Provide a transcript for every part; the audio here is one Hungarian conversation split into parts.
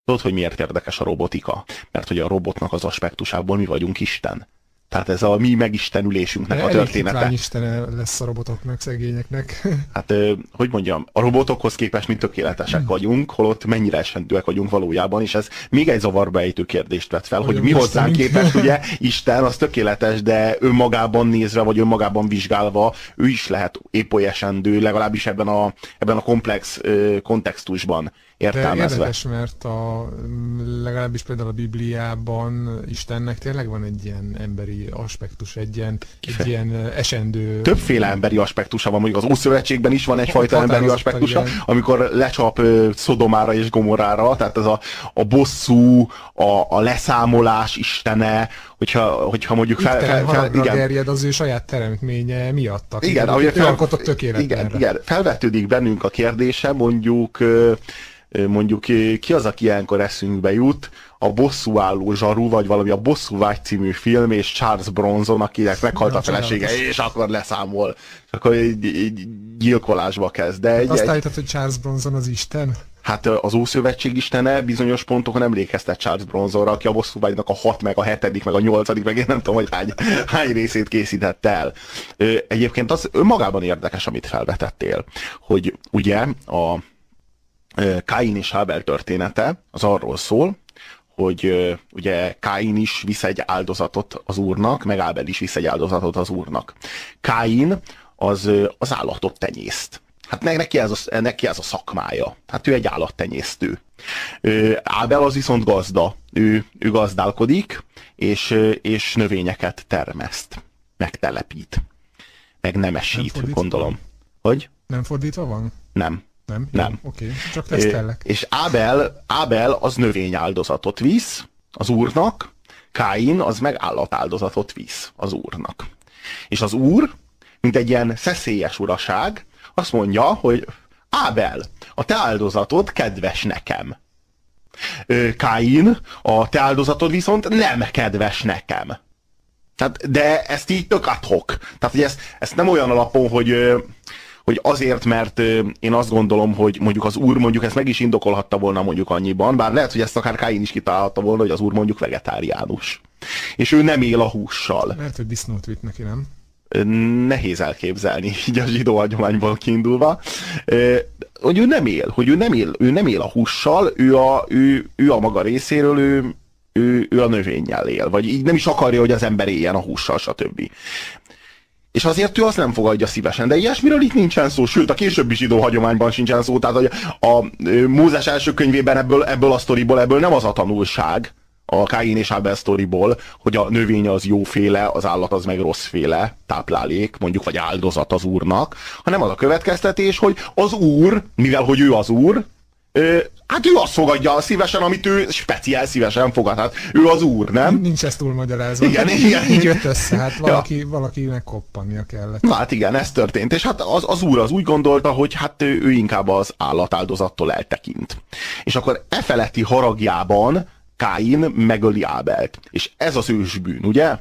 Tudod, hogy miért érdekes a robotika? Mert hogy a robotnak az aspektusából mi vagyunk Isten. Tehát ez a mi megistenülésünknek a története. Elég istene lesz a robotoknak, szegényeknek. Hát, hogy mondjam, a robotokhoz képest mi tökéletesek vagyunk, holott mennyire esendőek vagyunk valójában, és ez még egy zavarba ejtő kérdést vet fel, hogy mi hozzánk képest, ugye, Isten az tökéletes, de önmagában nézve, vagy önmagában vizsgálva, ő is lehet épp oly esendő, legalábbis ebben a komplex kontextusban értelmezve. De érdekes, mert legalábbis például a Bibliában Istennek tényleg van egy ilyen emberi aspektus, egy ilyen esendő... Többféle emberi aspektusa van, mondjuk az Ószövetségben is van egyfajta emberi aspektusa, igen. Amikor lecsap Szodomára és Gomorára, tehát ez a bosszú, a leszámolás istene, hogyha mondjuk igen. Gerjed az ő saját teremtménye miatt, igen, ő alkotott tökéletlenre. Igen, felvetődik bennünk a kérdése, mondjuk ki az, aki ilyenkor eszünkbe jut, a Bosszúálló zsaru, vagy valami a Bosszúvágy című film, és Charles Bronson, akinek meghalt a felesége, és akkor leszámol. És akkor egy gyilkolásba kezd. De azt állítod, hogy Charles Bronson az Isten? Hát az Ószövetség istene bizonyos pontokon emlékeztet Charles Bronsonra, aki a Bosszúvágynak a 6, meg a 7., meg a 8., meg én nem tudom, hogy hány részét készített el. Egyébként az önmagában érdekes, amit felvetettél, hogy ugye a Káin és Ábel története az arról szól, hogy ugye Káin is visz egy áldozatot az Úrnak, meg Ábel is visz egy áldozatot az Úrnak. Káin az állatot tenyészt. Hát neki ez a szakmája. Hát ő egy állattenyésztő. Ábel az viszont gazda. Ő gazdálkodik, és növényeket termeszt. Megtelepít. Meg nemesít, gondolom. Hogy? Nem fordítva van? Nem. Nem. Oké, csak tesztellek. És Ábel az növényáldozatot visz az Úrnak, Káin az meg állatáldozatot visz az Úrnak. És az Úr, mint egy ilyen szeszélyes uraság, azt mondja, hogy Ábel, a te áldozatod kedves nekem. Káin, a te áldozatod viszont nem kedves nekem. De ezt így tök ad hoc. Tehát, hogy ezt nem olyan alapon, hogy azért, mert én azt gondolom, hogy mondjuk az Úr mondjuk ezt meg is indokolhatta volna mondjuk annyiban, bár lehet, hogy ezt akár Káin is kitalálhatta volna, hogy az Úr mondjuk vegetáriánus. És ő nem él a hússal. Mert hogy disznót vitt neki, nem? Nehéz elképzelni, így a zsidó hagyományból kiindulva. Hogy ő nem él a hússal, ő a maga részéről, ő a növényel él. Vagy így nem is akarja, hogy az ember éljen a hússal, stb. És azért ő azt nem fogadja szívesen, de ilyesmiről itt nincsen szó, sőt a későbbi zsidó hagyományban sincsen szó, tehát hogy a Mózes első könyvében ebből a sztoriból nem az a tanulság, a Káin és Ábel sztoriból, hogy a növény az jóféle, az állat az meg rosszféle táplálék, mondjuk, vagy áldozat az Úrnak, hanem az a következtetés, hogy az Úr, mivel hogy ő az Úr, hát ő azt fogadja szívesen, amit ő speciál szívesen fogad. Hát ő az Úr, nem? Nincs ezt túlmagyarázva. Igen. Így jött össze, hát valakinek koppannia kellett. Na hát igen, ez történt. És hát az Úr az úgy gondolta, hogy hát ő inkább az állatáldozattól eltekint. És akkor feletti haragjában Káin megöli Ábelt. És ez az ősbűn, ugye?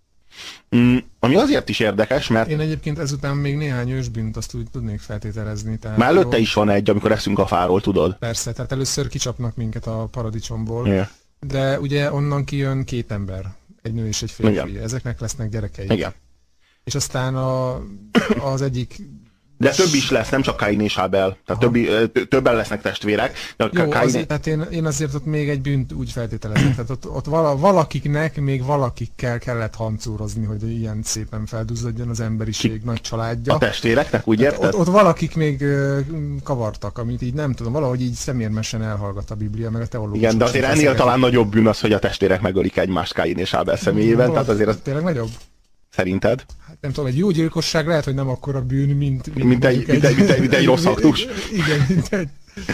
Ami azért is érdekes, mert... Én egyébként ezután még néhány ősbűnt azt úgy tudnék feltételezni. Tehát már előtte is van egy, amikor eszünk a fáról, tudod? Persze, tehát először kicsapnak minket a paradicsomból, yeah. De ugye onnan kijön 2 ember, egy nő és egy férfi. Igen. Ezeknek lesznek gyerekeik. Igen. És aztán az egyik... De több is lesz, nem csak Káin és Ábel. Tehát többen lesznek testvérek. Jó, tehát én azért ott még egy bűnt úgy feltételezek. Tehát ott valakiknek, még valakikkel kellett hancúrozni, hogy ilyen szépen felduzzadjon az emberiség nagy családja. A testvéreknek, úgy érted? Ott valakik még kavartak, amit így nem tudom, valahogy így szemérmesen elhallgat a Biblia, meg a teológus. Igen, de azért ennél talán nagyobb bűn az, hogy a testvérek megölik egymást Káin és Ábel személyében. Tehát azért az... Tényleg nagyobb? Szerinted? Hát nem tudom, egy jó gyilkosság lehet, hogy nem akkora bűn, mint egy rossz aktus. Igen, mint egy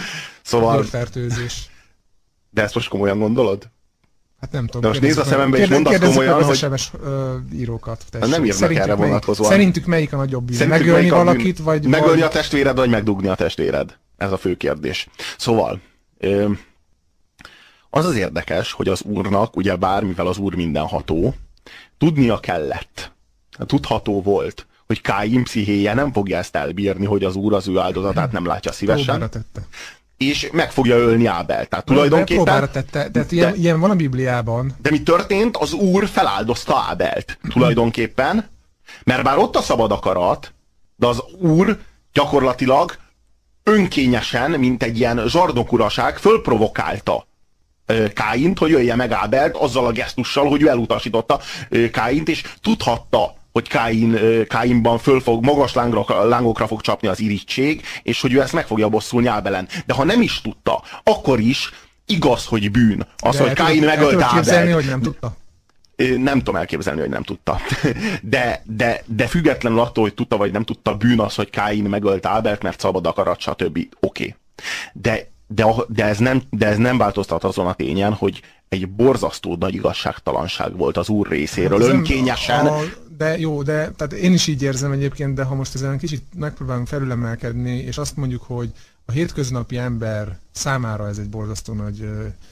fertőzés. De ezt most komolyan gondolod? Hát nem tudom. De most nézd a szemembe és mondd azt komolyan, hogy... írókat. Nem írnak erre vonatkozóan. Szerintük melyik a nagyobb bűn? Megölni valakit, vagy... Megölni a testvéred, vagy megdugni a testvéred? Ez a fő kérdés. Szóval... az érdekes, hogy az Úrnak, ugye mivel az Úr mindenható, tudnia kellett, tudható volt, hogy Káin pszichéje nem fogja ezt elbírni, hogy az Úr az ő áldozatát nem látja szívesen. és meg fogja ölni Ábelt. Tehát tulajdonképpen... Próbára tette, tehát ilyen van a Bibliában. De mi történt? Az Úr feláldozta Ábelt tulajdonképpen, mert bár ott a szabad akarat, de az Úr gyakorlatilag önkényesen, mint egy ilyen zsarnokuraság, fölprovokálta Káint, hogy jöjje meg Ábelt azzal a gesztussal, hogy ő elutasította Káint, és tudhatta, hogy Káinban magas lángokra fog csapni az irigység, és hogy ő ezt meg fogja bosszulni Ábelen. De ha nem is tudta, akkor is igaz, hogy bűn. Az, hogy Káin megölte Ábelt. Hogy nem tudta? Nem tudom elképzelni, hogy nem tudta. De függetlenül attól, hogy tudta vagy nem tudta, bűn az, hogy Káin megölte Ábelt, mert szabad akarat, stb. Oké. De ez nem változtat azon a tényen, hogy egy borzasztó nagy igazságtalanság volt az Úr részéről, önkényesen. Tehát én is így érzem egyébként, de ha most ezen kicsit megpróbálunk felülemelkedni, és azt mondjuk, hogy a hétköznapi ember számára ez egy borzasztó nagy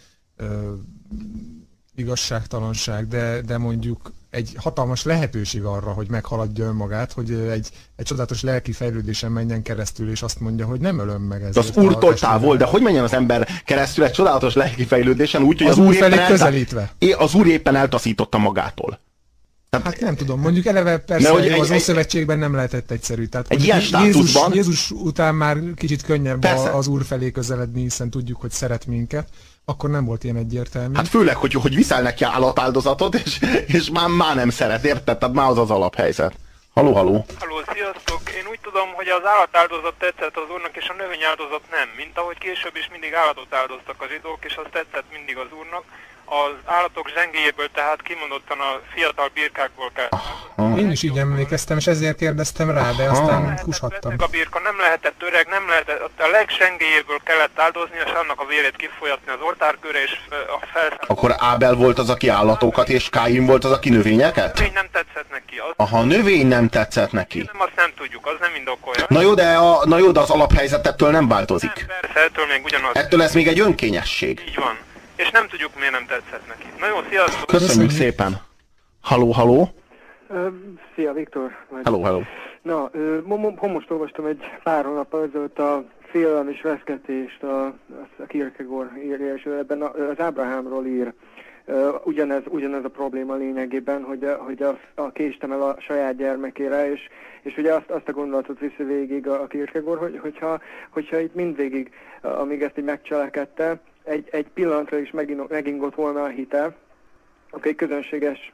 igazságtalanság, de mondjuk egy hatalmas lehetőség arra, hogy meghaladja önmagát, hogy egy csodálatos lelki fejlődésen menjen keresztül, és azt mondja, hogy nem ölöm meg ezért. Az Úrtól távol, de hogy menjen az ember keresztül egy csodálatos lelki fejlődésen úgy, hogy az Úr felé közelítve. Az Úr éppen eltaszította magától. Hát nem tudom, mondjuk eleve persze az Ószövetségben nem lehetett egyszerű. Tehát egy ilyen státuszban... Jézus után már kicsit könnyebb az Úr felé közeledni, hiszen tudjuk, hogy szeret minket. Akkor nem volt ilyen egyértelmű. Hát főleg, hogy viszel neki állatáldozatot, és már nem szeret, érted? Tehát már az alaphelyzet. Haló. Haló, sziasztok! Én úgy tudom, hogy az állatáldozat tetszett az Úrnak, és a növényáldozat nem. Mint ahogy később is mindig állatot áldoztak a zsidók, és az tetszett mindig az Úrnak. Az állatok zsengéjéből, tehát kimondottan a fiatal birkákból kell. Én is így emlékeztem, és ezért kérdeztem rá, de aztán kushattam. A birka nem lehetett öreg, nem lehetett, a legzsengéjéből kellett áldozni, és annak a vérét kifolyatni az oltárkőre, és a felszállni. Akkor Ábel volt az, aki állatokat, és Káin volt az, aki növényeket? Növény nem tetszett neki. Növény nem tetszett neki. Nem, azt nem tudjuk, az nem indokolja. Na jó, de az alaphelyzet ettől nem változik. Nem, persze, ettől még ugyanaz. Ettől ez még egy önkényesség. Így van. És nem tudjuk, miért nem tetszett neki. Na jó, sziasztok! Köszönjük szépen! Haló? Szia, Viktor! Hello! Na, most olvastam egy pár hónappal ezelőtt a Félelem és Reszketést, a Kierkegaard írja, és ebben az Ábrahámról ír. Ugyanez a probléma lényegében, hogy a kést emel a saját gyermekére, és ugye azt a gondolatot viszi végig a Kierkegaard, hogyha itt mindvégig, amíg ezt így megcselekedte, egy pillanatra is megingott volna a hite, akkor egy közönséges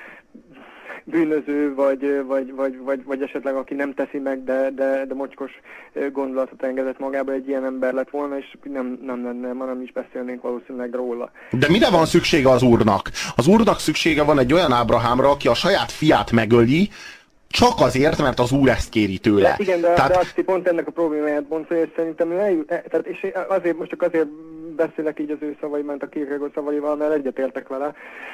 bűnöző, vagy esetleg aki nem teszi meg, de mocskos gondolatot engedett magába, egy ilyen ember lett volna, és nem lenne, ma nem is beszélnénk valószínűleg róla. De mire van szüksége az Úrnak? Az Úrnak szüksége van egy olyan Ábrahámra, aki a saját fiát megöli, csak azért, mert az Úr ezt kéri tőle. De igen, de azt pont ennek a problémáját mondta, hogy szerintem és most csak azért beszélek így az ő szavai, ment a Kierkegaard szavaival, mert egyetértek vele,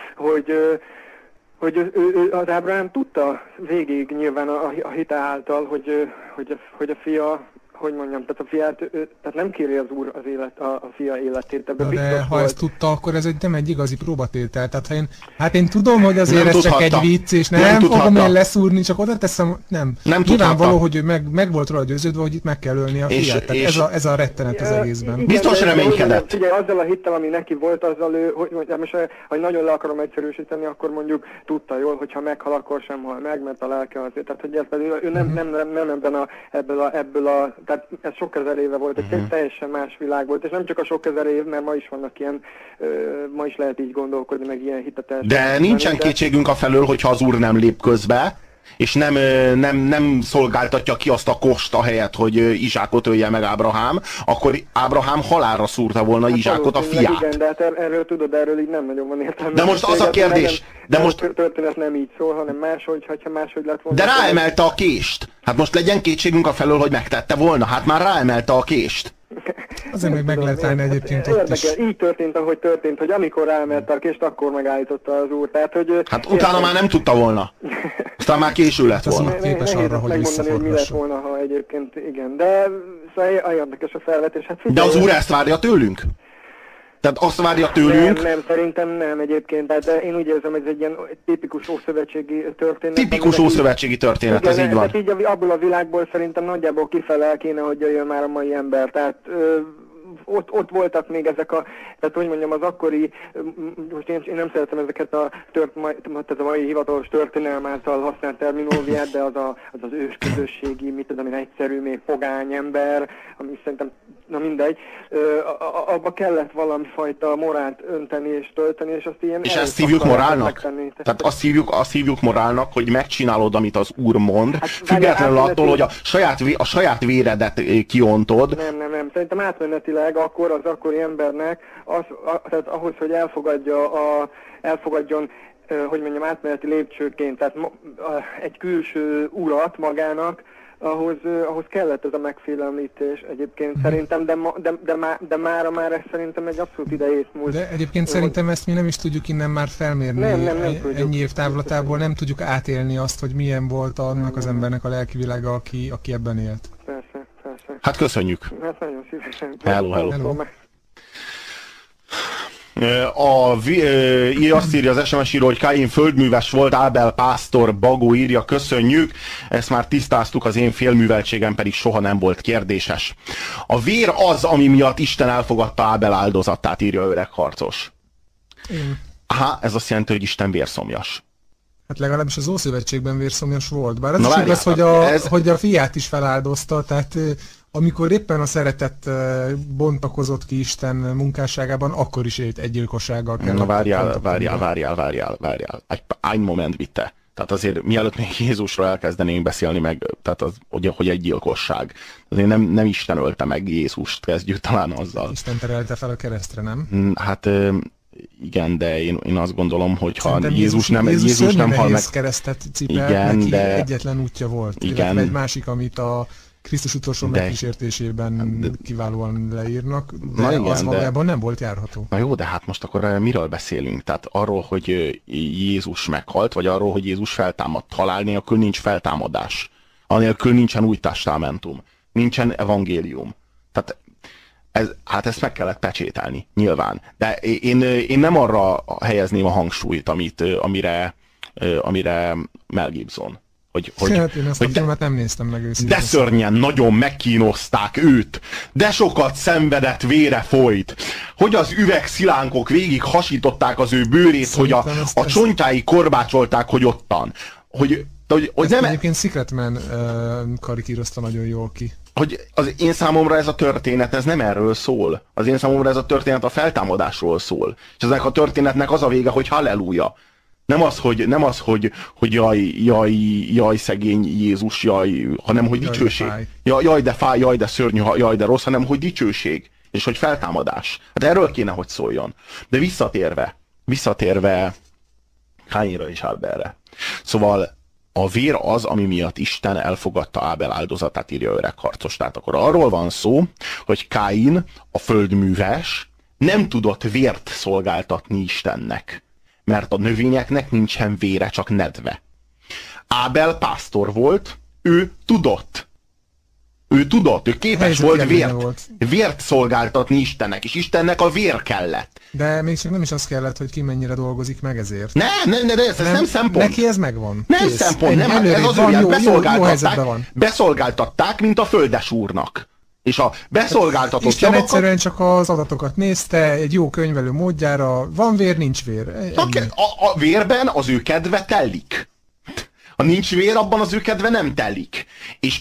hogy az Ábrahám tudta végig nyilván a hite által, hogy a fia, hogy mondjam, tehát a fiát, tehát nem kéri az Úr a fia életét. De ha ezt tudta, akkor ez nem egy igazi próbatétel. Tehát én tudom, hogy azért ez csak egy vicc, és nem fogom én leszúrni, csak oda teszem, nem nyilvánvaló, hogy ő meg volt róla győződve, hogy itt meg kell ölni a fiát. Tehát ez a rettenet az egészben. Igen, biztos reménykedett. Ugye azzal a hittel, ami neki volt, azzal ő, hogy nagyon le akarom egyszerűsíteni, akkor mondjuk tudta jól, hogyha meghal, akkor sem hal meg, mert a lelke azért. Tehát, hogy ő nem ebből a tehát ez sok ezer éve volt, egy teljesen más világ volt, és nem csak a sok ezer év, mert ma is vannak ilyen, ma is lehet így gondolkodni, meg ilyen hiteteljes. De nincsen kétségünk afelől, hogyha az Úr nem lép közbe, és nem szolgáltatja ki azt a kost a helyet, hogy Izsákot ölje meg Ábrahám, akkor Ábrahám halálra szúrta volna Izsákot, a fiát. Igen, de hát erről így nem nagyon van értelme. De most az a kérdés, a történet nem így szól, hanem máshogy lett volna. De ráemelte a kést. Hát most legyen kétségünk afelől, hogy megtette volna. Hát már ráemelte a kést. Azért még meg lehet állni egyébként ott is. Így történt, ahogy történt, hogy amikor ráemelte a kést, akkor megállította az Úr. Tehát, hogy... Hát utána már nem tudta volna. Aztán már késő lett volna. Képes arra, hogy megmondani, hogy mi lett volna, ha egyébként igen. De szóval érdekes a felvetés. Hát de az Úr ezt várja tőlünk? Tehát azt várja tőlünk... Nem, szerintem nem egyébként. Tehát én úgy érzem, hogy ez egy ilyen tipikus ószövetségi történet. Tipikus ószövetségi történet, igen, ez így van. Tehát így abból a világból szerintem nagyjából kifele kéne, hogy jöjjön már a mai ember. Tehát ott voltak még ezek tehát hogy mondjam, az akkori, most én nem szeretem ezeket a mai hivatalos történelem által használt terminológiát, de az ősközösségi, mit tudom én, egyszerű, még pogány ember, ami szerintem, na mindegy, abba kellett valami fajta morált önteni és tölteni, és azt ilyen... És ezt hívjuk morálnak? Tehát azt hívjuk morálnak, hogy megcsinálod, amit az Úr mond, hát, függetlenül attól, hogy a saját véredet kiontod. Nem. Szerintem átmenetileg akkor az akkori embernek, tehát ahhoz, hogy elfogadjon, hogy mondjam, átmeneti lépcsőként, tehát egy külső urat magának, ahhoz kellett ez a megfélemlítés egyébként szerintem, de már ez szerintem egy abszolút idejét múlt. De egyébként szerintem ezt mi nem is tudjuk innen már felmérni. Nem ennyi év távlatából nem tudjuk átélni azt, hogy milyen volt annak az embernek a lelkivilága, aki ebben élt. Persze. Hát köszönjük. Hát nagyon szívesen. Hello. Azt írja az SMS író, hogy Káin földműves volt, Ábel pásztor, Bagó írja, köszönjük. Ezt már tisztáztuk, az én félműveltségem pedig soha nem volt kérdéses. A vér az, ami miatt Isten elfogadta Ábel áldozatát, írja öreg harcos. Aha, ez azt jelenti, hogy Isten vérszomjas. Hát legalábbis az Ószövetségben vérszomjas volt. Bár az is igaz, hogy a fiát is feláldozta, tehát amikor éppen a szeretet bontakozott ki Isten munkásságában, akkor is egy gyilkossággal kellett. Na várjál. Egy moment bitte. Tehát azért mielőtt még Jézusról elkezdenénk beszélni meg, tehát az, hogy egy gyilkosság. Azért nem Isten ölte meg Jézust, kezdjük talán azzal. Isten terelte fel a keresztre, nem? Hát igen, de én azt gondolom, hogy ha Jézus nem hal meg... keresztet cipelt, igen, neki de... egyetlen útja volt. Igen. Egy másik, amit a Krisztus utolsó megkísértésében kiválóan leírnak, de az valójában nem volt járható. Na jó, de hát most akkor miről beszélünk? Tehát arról, hogy Jézus meghalt, vagy arról, hogy Jézus feltámadt. Halál nélkül nincs feltámadás. Anélkül nincsen új testamentum. Nincsen evangélium. Tehát ezt meg kellett pecsételni, nyilván. De én nem arra helyezném a hangsúlyt, amire Mel Gibson. Hát én ezt a filmet nem néztem meg őszintén. De szörnyen, nagyon megkínozták őt, de sokat szenvedett, vére folyt, hogy az üvegszilánkok végig hasították az ő bőrét, szerintem hogy a csontjái korbácsolták, hogy ottan. Hogy nem... Egyébként Secretman karikírozta nagyon jól ki. Hogy az én számomra ez a történet, ez nem erről szól. Az én számomra ez a történet a feltámadásról szól. És ennek a történetnek az a vége, hogy halleluja. Nem az, hogy jaj, szegény Jézus, hanem hogy dicsőség. Jaj, de fáj, jaj, de szörnyű, jaj, de rossz, hanem hogy dicsőség. És hogy feltámadás. Hát erről kéne, hogy szóljon. De visszatérve Káinra és Ábelre. Szóval a vér az, ami miatt Isten elfogadta Ábel áldozatát, írja öreg harcos. Tehát akkor arról van szó, hogy Káin, a földműves, nem tudott vért szolgáltatni Istennek. Mert a növényeknek nincsen vére, csak nedve. Ábel pásztor volt, ő képes volt vért szolgáltatni Istennek, és Istennek a vér kellett. De még csak nem is az kellett, hogy ki mennyire dolgozik meg ezért. Ez nem szempont. Neki ez megvan. Nem kész. Szempont, nem, ez az ő beszolgáltatták, mint a földes úrnak. És a beszolgáltatott Isten egyszerűen csak az adatokat nézte, egy jó könyvelő módjára, van vér, nincs vér. A vérben az ő kedve telik. Ha nincs vér, abban az ő kedve nem telik. És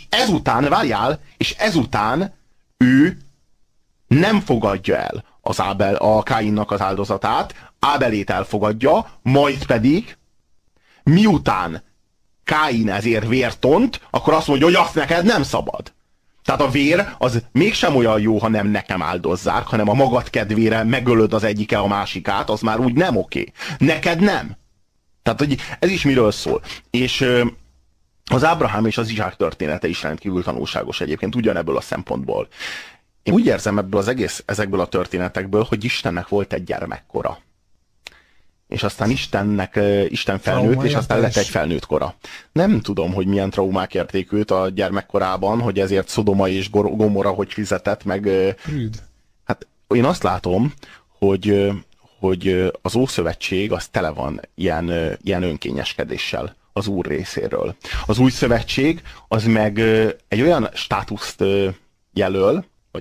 ezután ő nem fogadja el a Káinnak az áldozatát, Ábelét elfogadja, majd pedig miután Káin ezért vért ont, akkor azt mondja, hogy azt neked nem szabad. Tehát a vér az mégsem olyan jó, ha nem nekem áldozzák, hanem a magad kedvére megölöd az egyike a másikát, az már úgy nem oké. Neked nem. Tehát hogy ez is miről szól. És az Ábrahám és az Izsák története is rendkívül tanulságos egyébként ugyanebből a szempontból. Én úgy érzem ezekből a történetekből, hogy Istennek volt egy gyermekkora. És aztán Isten felnőtt, és aztán lett egy felnőtt kora. Nem tudom, hogy milyen traumák érték őt a gyermekkorában, hogy ezért Szodoma és Gomorra hogy fizetett, meg... Rüd. Hát én azt látom, hogy az Ószövetség az tele van ilyen önkényeskedéssel az Úr részéről. Az Új Szövetség az meg egy olyan státuszt jelöl, vagy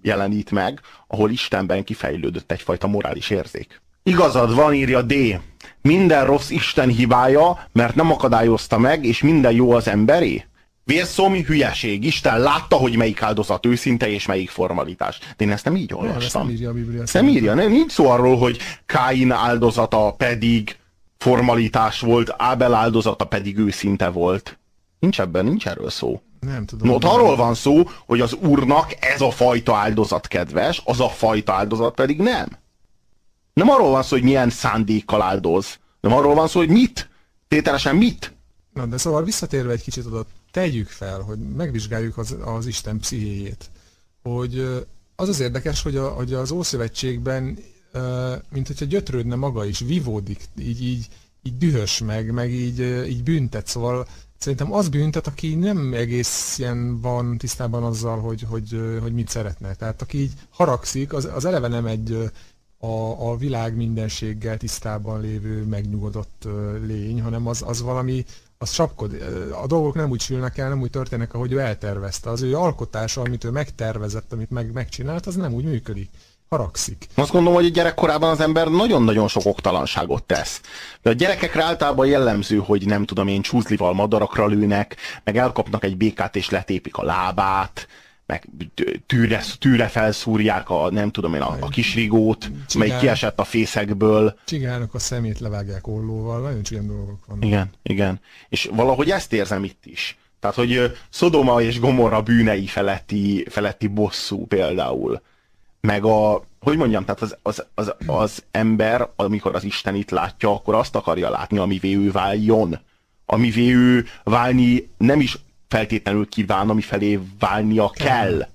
jelenít meg, ahol Istenben kifejlődött egyfajta morális érzék. Igazad van, írja D. Minden rossz Isten hibája, mert nem akadályozta meg, és minden jó az emberé. Vérszom, hülyeség. Isten látta, hogy melyik áldozat őszinte, és melyik formalitás. De én ezt nem így olvastam. Nem írja a Biblia. Nem írja, nincs szó arról, hogy Káin áldozata pedig formalitás volt, Ábel áldozata pedig őszinte volt. Nincs erről szó. Nem tudom. No, arról van szó, hogy az Úrnak ez a fajta áldozat kedves, az a fajta áldozat pedig nem. Nem arról van szó, hogy milyen szándékkal áldoz. Nem arról van szó, hogy mit? Tételesen mit? Na, de szóval visszatérve egy kicsit oda, tegyük fel, hogy megvizsgáljuk az Isten pszichéjét. Hogy az érdekes, hogy az Ószövetségben, mint hogyha gyötrődne maga is, vívódik, így dühös meg így büntet. Szóval szerintem az büntet, aki nem egészen van tisztában azzal, hogy mit szeretne. Tehát aki így haragszik, az eleve nem egy a világ mindenséggel tisztában lévő, megnyugodott lény, hanem az valami, az csapkod. A dolgok nem úgy sülnek el, nem úgy történnek, ahogy ő eltervezte. Az ő alkotása, amit ő megtervezett, amit megcsinált, az nem úgy működik. Haragszik. Azt gondolom, hogy a gyerekkorában az ember nagyon-nagyon sok oktalanságot tesz. De a gyerekekre általában jellemző, hogy nem tudom én, csúzlival madarakra lőnek, meg elkapnak egy békát és letépik a lábát, meg tűre felszúrják a kisrigót, mely kiesett a fészekből. Csigálnak a szemét, levágják ollóval, nagyon csúlyán dolgok vannak. Igen. És valahogy ezt érzem itt is. Tehát, hogy Szodoma és Gomorra bűnei feletti bosszú például. Meg tehát az ember, amikor az Istenit látja, akkor azt akarja látni, amivé ő váljon. Amivé ő válni nem is feltétlenül kíván, ami felé válnia kell.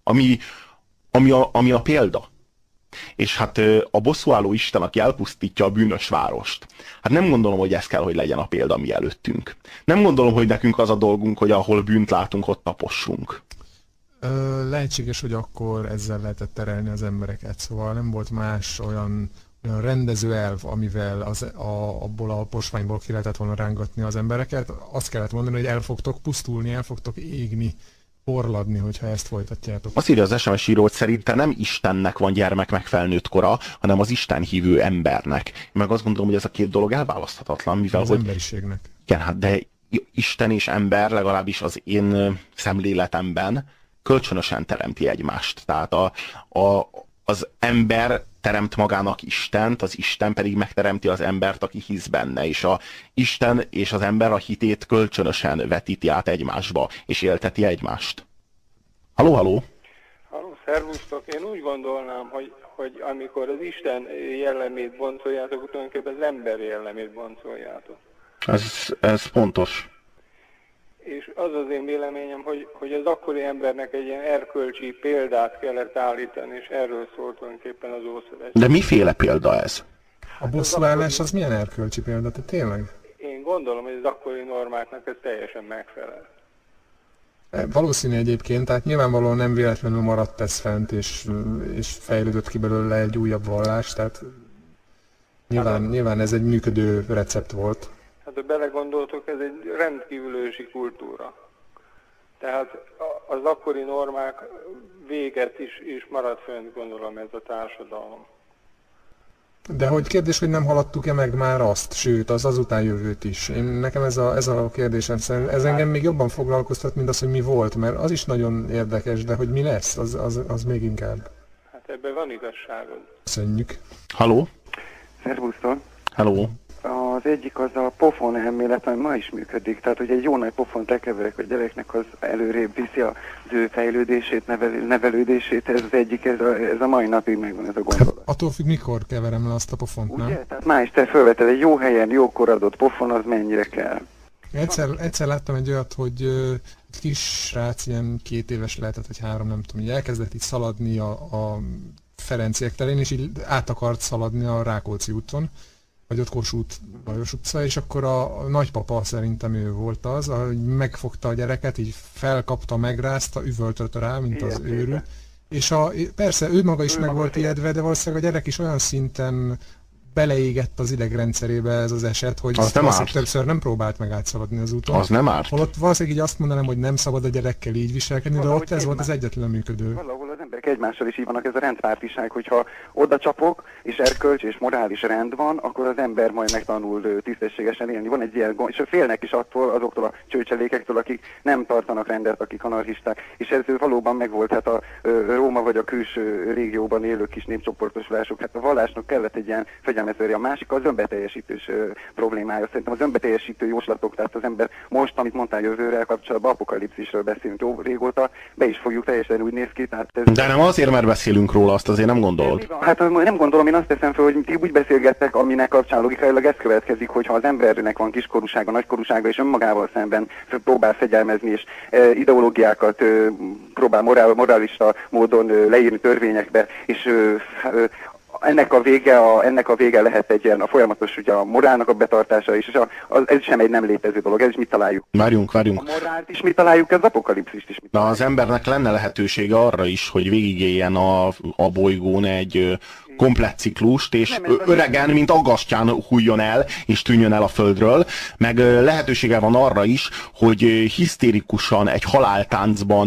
Ami a példa. És hát a bosszúálló Isten, aki elpusztítja a bűnös várost. Hát nem gondolom, hogy ez kell, hogy legyen a példa mi előttünk. Nem gondolom, hogy nekünk az a dolgunk, hogy ahol bűnt látunk, ott tapossunk. Lehetséges, hogy akkor ezzel lehetett terelni az embereket, szóval nem volt más olyan rendező elv, amivel abból a posványból ki lehetett volna rángatni az embereket. Azt kellett mondani, hogy el fogtok pusztulni, el fogtok égni, porladni, hogyha ezt folytatjátok. Azt írja az SMS író, hogy szerintem nem Istennek van gyermek meg felnőtt kora, hanem az Isten hívő embernek. Én meg azt gondolom, hogy ez a két dolog elválaszthatatlan, mivel az emberiségnek. Igen, hát de Isten és ember, legalábbis az én szemléletemben kölcsönösen teremti egymást. Tehát az ember teremt magának Istent, az Isten pedig megteremti az embert, aki hisz benne, és a Isten és az ember a hitét kölcsönösen vetíti át egymásba, és élteti egymást. Halló! Halló, szervusztok! Én úgy gondolnám, hogy amikor az Isten jellemét boncoljátok, tulajdonképpen az ember jellemét boncoljátok. Ez pontos. És az az én véleményem, hogy az akkori embernek egy ilyen erkölcsi példát kellett állítani, és erről szólt tulajdonképpen az Ószövetség. De miféle példa ez? A bosszúállás az milyen erkölcsi példa? Te tényleg? Én gondolom, hogy az akkori normáknak ez teljesen megfelel. Valószínű egyébként, tehát nyilvánvalóan nem véletlenül maradt ez fent, és fejlődött ki belőle egy újabb vallás, tehát nyilván ez egy működő recept volt. Hát, ha belegondoltok, ez egy rendkívül ősi kultúra. Tehát az akkori normák véget is maradt fönt, gondolom, ez a társadalom. De hogy kérdés, hogy nem haladtuk-e meg már azt, sőt, az azután jövőt is. Nekem ez a kérdésem, ez engem még jobban foglalkoztat, mint az, hogy mi volt, mert az is nagyon érdekes, de hogy mi lesz, az még inkább. Hát ebben van igazságod. Köszönjük. Halló? Szervusztok. Hello. Az egyik az a pofon elmélet, ami ma is működik. Tehát, hogy egy jó nagy pofont elkeverek a gyereknek, az előrébb viszi az ő fejlődését, nevelődését. Ez az egyik, ez a mai napig megvan ez a gondolat. Attól függ, mikor keverem le azt a pofont, nem? Ugye? Tehát már is te felveted, egy jó helyen, jókor adott pofon, az mennyire kell. Egyszer láttam egy olyat, hogy egy kis srác, ilyen 2 éves lehetett, vagy 3, nem tudom, így elkezdett így szaladni a Ferenciek terén, és így át akart szaladni a Rákóczi úton, vagy ott Kossuth Lajos utca, és akkor a nagypapa, szerintem ő volt az, ahogy megfogta a gyereket, így felkapta, megrázta, üvöltötte rá, mint az őrű. És persze ő maga is meg volt ijedve, de valószínűleg a gyerek is olyan szinten beleégett az idegrendszerébe ez az eset, hogy többször nem próbált meg átszaladni az úton. Az nem árt. Holott valószínűleg így azt mondanám, hogy nem szabad a gyerekkel így viselkedni, de ott ez volt az egyetlen működő. Valahol az ember emberek egymással is így vannak, ez a rendpártiság, hogyha oda csapok, és erkölcs és morális rend van, akkor az ember majd megtanul tisztességesen élni. Van egy ilyen, és félnek is attól, azoktól a csőcselékektől, akik nem tartanak rendet, akik anarchisták, és ez valóban megvolt, hát a Róma vagy a külső régióban élő kis népcsoportosulások, hát a vallásnak kellett egy ilyen fegyelmezőre. A másik az önbeteljesítős problémája. Szerintem az önbeteljesítő jóslatok, tehát az ember most, amit mondtál jövőre kapcsolatban, apokalipszisről beszélünk jó régóta, be is fogjuk, teljesen úgy néz ki. Tehát ez... De nem azért, mert beszélünk róla, azt azért nem gondolod. Hát nem gondolom, én azt teszem fel, hogy ti úgy beszélgettek, aminek kapcsán logikailag ez következik, hogy ha az embernek van kiskorúsága, nagykorúsága, és önmagával szemben próbál fegyelmezni, és ideológiákat próbál moralista módon leírni törvényekbe, és ennek a vége lehet egy ilyen a folyamatos ugye a morálnak a betartása is, és ez sem egy nem létező dolog, ez is mit találjuk. Várjunk. A morált is mit találjuk, ez apokalipszist is mit találjuk. Na az embernek lenne lehetősége arra is, hogy végigéljen a bolygón egy komplett ciklust, és öregen, mint aggastyán hulljon el, és tűnjön el a földről, meg lehetősége van arra is, hogy hisztérikusan egy haláltáncban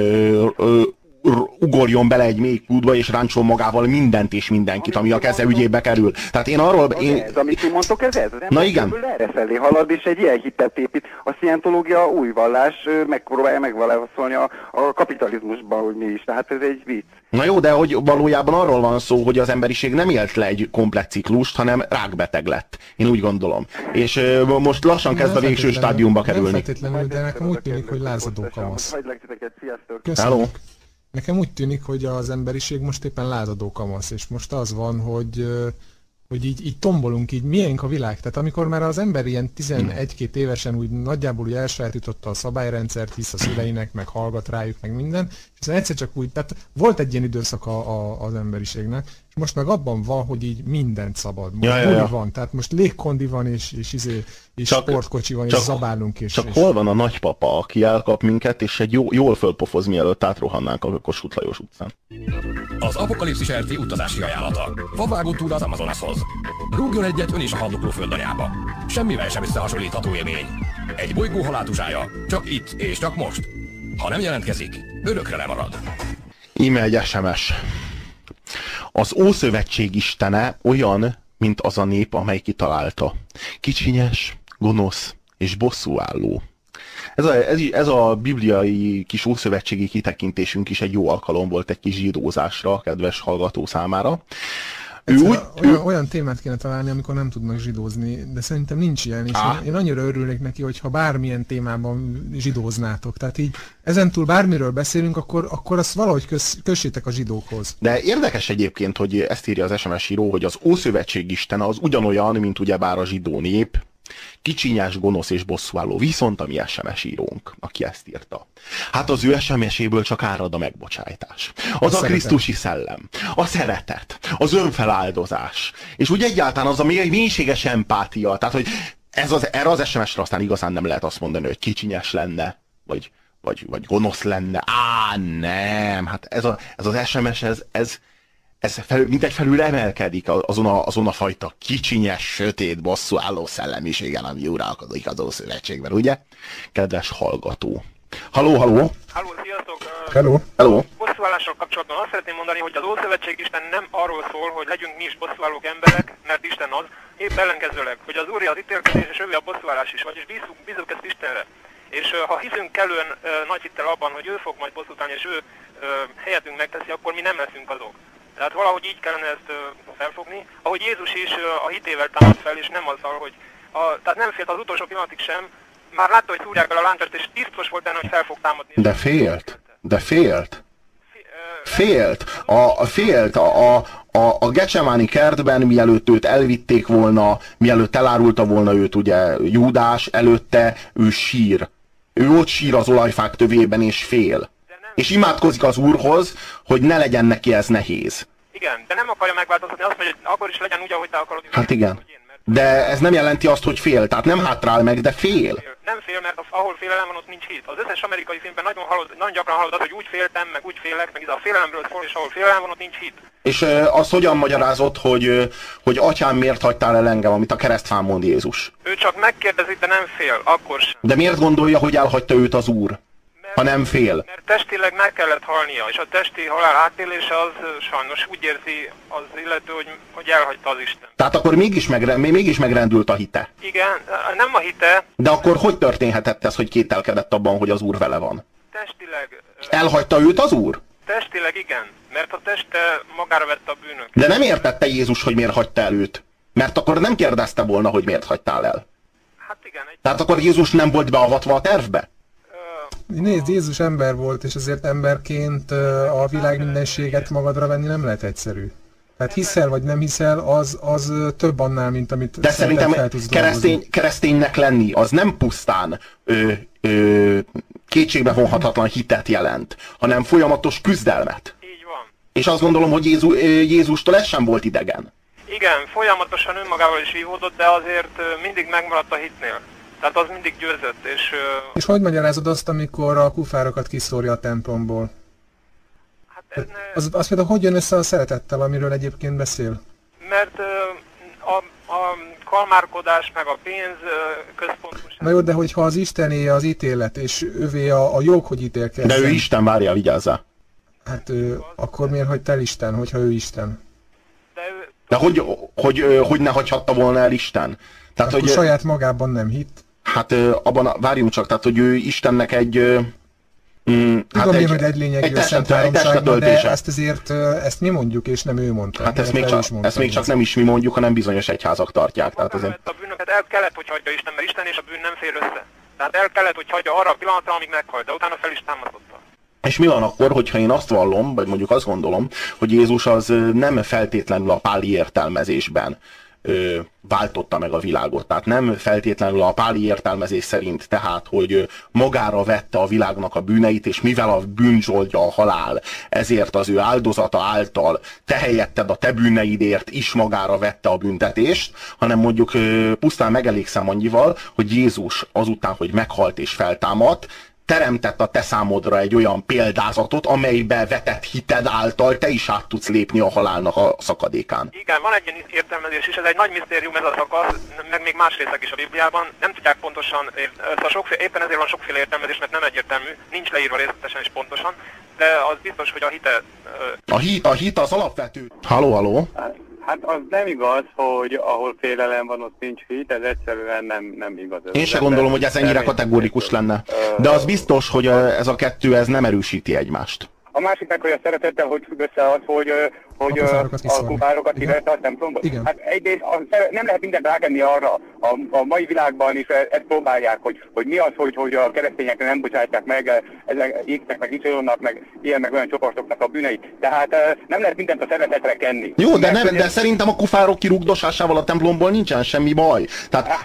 ugorjon bele egy mély kútba, és ráncson magával mindent és mindenkit, ami a keze ügyébe kerül. Tehát én arról... Ez, amit ti mondtok, ez? Az na igen. Erre felé halad, és egy ilyen hitet épít. A szientológia új vallás megpróbálja megválaszolni a kapitalizmusban, hogy mi is. Tehát ez egy vicc. Na jó, de hogy valójában arról van szó, hogy az emberiség nem élt le egy komplett ciklust, hanem rákbeteg lett. Én úgy gondolom. És most lassan kezd a végső stádiumba kerülni. Nem feltétlenül, de nekem úgy tűnik, hogy lázadó kamasz. Köszönöm. Hello. Nekem úgy tűnik, hogy az emberiség most éppen lázadó kamasz, és most az van, hogy így tombolunk, így miénk a világ. Tehát amikor már az ember ilyen 11-2 évesen úgy nagyjából úgy elsajátította a szabályrendszert, hisz a szüleinek, meg hallgat rájuk, meg minden, és aztán egyszer csak úgy, tehát volt egy ilyen időszak az emberiségnek, és most meg abban van, hogy így mindent szabad. Most van, tehát most légkondi van, és sportkocsi van, és zabálunk. Csak hol van a nagypapa, aki elkap minket, és egy jól fölpofoz, mielőtt átrohannánk a Kossuth Lajos utcán? Az Apokalipszis RT utazási ajánlata. Vavágó túl az Amazonashoz. Rúgjon egyet ön is a haldokló földanyába. Semmivel sem összehasonlítható élmény. Egy bolygó haláltusája. Csak itt és csak most. Ha nem jelentkezik, örökre lemarad. Íme egy SMS. Az Ószövetség istene olyan, mint az a nép, amely kitalálta. Kicsinyes, gonosz és bosszúálló. Ez a bibliai kis ószövetségi kitekintésünk is egy jó alkalom volt egy kis zsidózásra a kedves hallgató számára. Olyan témát kéne találni, amikor nem tudnak zsidózni, de szerintem nincs ilyen, és én annyira örülnék neki, hogyha bármilyen témában zsidóznátok. Tehát így ezentúl bármiről beszélünk, akkor azt valahogy kössétek a zsidókhoz. De érdekes egyébként, hogy ezt írja az SMS író, hogy az Ószövetség istene az ugyanolyan, mint ugyebár a zsidó nép, kicsinyes, gonosz és bosszúálló, viszont a mi SMS írónk, aki ezt írta. Hát az ő SMS-éből csak árad a megbocsájtás. Az a Krisztusi szellem, a szeretet, az önfeláldozás, és úgy egyáltalán az a mélységes empátia, tehát hogy erre az SMS-re aztán igazán nem lehet azt mondani, hogy kicsinyes lenne, vagy gonosz lenne. Nem, hát ez az SMS, ez mindegyfelül emelkedik azon a fajta kicsinyes, sötét, bosszúálló szellemiségen, ami uralkodik az Ószövetségben, ugye? Kedves hallgató. Halló! Halló, sziasztok! Hello! Bosszúállással kapcsolatban azt szeretném mondani, hogy az Ószövetség Isten nem arról szól, hogy legyünk mi is bosszúállók emberek, mert Isten az, épp ellenkezőleg, hogy az Úrja az ítélkezés, és ővé a bosszúállás is, vagyis bízunk ezt Istenre. És ha hiszünk kellően nagy hittel abban, hogy ő fog majd bosszút állni, és ő helyettünk megteszi, akkor mi nem leszünk azok. Tehát valahogy így kellene ezt felfogni, ahogy Jézus is a hitével támad fel, és nem azzal, hogy tehát nem félt az utolsó pillanatig sem, már látta, hogy szúrják el a láncast, és biztos volt benne, hogy fel fog támadni. De félt. A Gecsemáni kertben, mielőtt őt elvitték volna, mielőtt elárulta volna őt ugye Júdás, előtte ő sír. Ő ott sír az olajfák tövében, és fél. És imádkozik az Úrhoz, hogy ne legyen neki ez nehéz. Igen, de nem akarja megváltoztatni, azt mondja, hogy akkor is legyen úgy, ahogy te akarod. Hát igen. De ez nem jelenti azt, hogy fél. Tehát nem hátrál meg, de fél. Nem fél, mert ahol félelem van, ott nincs hit. Az összes amerikai filmben nagyon gyakran hallod azt, hogy úgy féltem, meg úgy félek, meg a félelemről szól, és ahol félelem van, ott nincs hit. És azt hogyan magyarázott, hogy atyám, miért hagytál el engem, amit a keresztfán mond Jézus? Ő csak megkérdezi, de nem fél, akkor sem. De miért gondolja, hogy elhagyta őt az Úr? ha nem fél. Mert testileg meg kellett halnia, és a testi halál átélése az sajnos úgy érzi az illető, hogy elhagyta az Isten. Tehát akkor mégis megrendült a hite. Igen, nem a hite. De akkor hogy történhetett ez, hogy kételkedett abban, hogy az Úr vele van? Testileg. Elhagyta őt az Úr? Testileg igen, mert a teste magára vette a bűnöket. De nem értette Jézus, hogy miért hagyta el őt. Mert akkor nem kérdezte volna, hogy miért hagytál el. Hát igen. Tehát akkor Jézus nem volt beavatva a tervbe? Nézd, Jézus ember volt, és azért emberként a világ mindenséget magadra venni nem lehet egyszerű. Tehát hiszel vagy nem hiszel, az több annál, mint amit de szerintem fel tudsz kereszténynek lenni, az nem pusztán kétségbe vonhatatlan hitet jelent, hanem folyamatos küzdelmet. Így van. És azt gondolom, hogy Jézustól ez sem volt idegen. Igen, folyamatosan önmagával is vívódott, de azért mindig megmaradt a hitnél. Tehát az mindig győzött, és... És hogy magyarázod azt, amikor a kufárokat kiszórja a templomból? Hát az például hogy jön össze a szeretettel, amiről egyébként beszél? Mert a kalmárkodás meg a pénz központosan... Na jó, de hogyha az Istené az ítélet, és ővé a jog, hogy ítélkezzen... De ő Isten, várjál, vigyázzál. Hát akkor miért hagyta el Isten, hogyha ő Isten? De hogy ne hagyhatta volna el Isten? Tehát, akkor hogy saját magában nem hitt? Hát várjunk csak, tehát hogy ő Istennek egy... Tudom én, hogy egy lényegű szent háromságban, de ezt mi mondjuk, és nem ő mondta. Hát ezt még csak nem is mi mondjuk, hanem bizonyos egyházak tartják. Tehát azért... A bűnöket el kellett, hogy hagyja Isten, mert Isten és a bűn nem fér össze. Tehát el kellett, hogy hagyja arra a pillanatra, amíg meghalt, de utána fel is támasztotta. És mi van akkor, hogyha én azt vallom, vagy mondjuk azt gondolom, hogy Jézus az nem feltétlenül a páli értelmezésben váltotta meg a világot. Tehát nem feltétlenül a páli értelmezés szerint, tehát, hogy magára vette a világnak a bűneit, és mivel a bűnzsoldja a halál, ezért az ő áldozata által te helyetted a te bűneidért is magára vette a büntetést, hanem mondjuk pusztán megelégszem annyival, hogy Jézus azután, hogy meghalt és feltámadt, teremtett a te számodra egy olyan példázatot, amelybe vetett hited által te is át tudsz lépni a halálnak a szakadékán. Igen, van egy ilyen értelmezés is, ez egy nagy misztérium ez a szakasz, meg még más részek is a Bibliában, nem tudják pontosan, éppen ezért van sokféle értelmezés, mert nem egyértelmű, nincs leírva részletesen és pontosan, de az biztos, hogy a hite... A hit az alapvető. Halló? Hát az nem igaz, hogy ahol félelem van, ott nincs hit, ez egyszerűen nem igaz. Én se gondolom, hogy ez ennyire kategórikus lenne. De az biztos, hogy ez a kettő ez nem erősíti egymást. A másik meg, hogy a szeretettel hogy függ össze az, hogy a kufárokat kivette a templomból. Hát egyrészt nem lehet mindent rákenni arra, a mai világban is ezt próbálják, hogy mi az, hogy a keresztényekre nem bocsátják meg ezek X-nek, meg Y-nak, meg ilyen, meg olyan csoportoknak a bűneit. Tehát nem lehet mindent a szeretetre kenni. Jó, de szerintem a kufárok kirugdosásával a templomból nincsen semmi baj. Tehát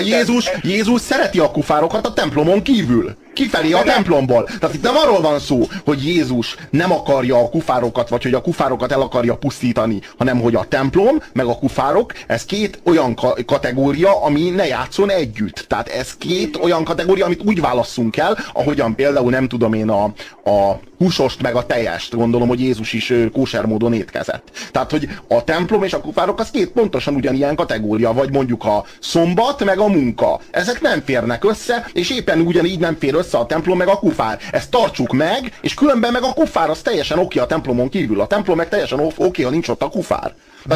Jézus szereti a kufárokat a templomon kívül. Kifelé a templomból. Tehát itt nem arról van szó, hogy Jézus nem akarja a kufárokat, vagy hogy a kufárokat el akarja pusztítani, hanem hogy a templom, meg a kufárok, ez két olyan kategória, ami ne játszon együtt. Tehát ez két olyan kategória, amit úgy válasszunk el, ahogyan például nem tudom én a húsost meg a tejest. Gondolom, hogy Jézus is kóser módon étkezett. Tehát, hogy a templom és a kufárok az két pontosan ugyanilyen kategória, vagy mondjuk a szombat meg a munka. Ezek nem férnek össze, és éppen ugyanígy nem fér össze a templom meg a kufár. Ezt tartsuk meg, és különben meg a kufár az teljesen oké a templomon kívül. A templom meg teljesen oké, ha nincs ott a kufár.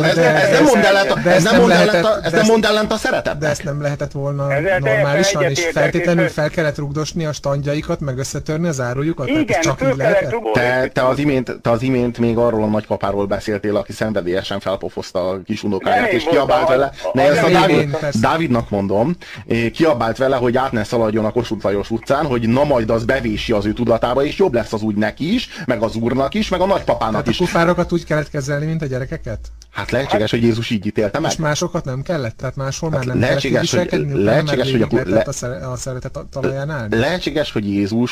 Ez nem mond ellent a szeretetnek. De ezt nem lehetett volna normálisan, és feltétlenül fel kellett rugdosni a standjaikat, meg összetörni az árujukat? Igen, csak így lehetett? Te az imént még arról a nagypapáról beszéltél, aki szenvedélyesen felpofozta a kis unokáját, és kiabált vele, Dávidnak mondom, kiabált vele, hogy át ne szaladjon a Kossuth Lajos utcán, hogy na majd az bevési az ő tudatába, és jobb lesz az úgy neki is, meg az úrnak is, meg a nagypapának is. A kufárokat úgy kellett kezelni, mint a gyerekeket? Hát lehetséges, hogy Jézus így ítélte meg. És másokat nem kellett? Tehát máshol már nem kellett viselkedni? A szeretet talaján állni? Lehetséges, hogy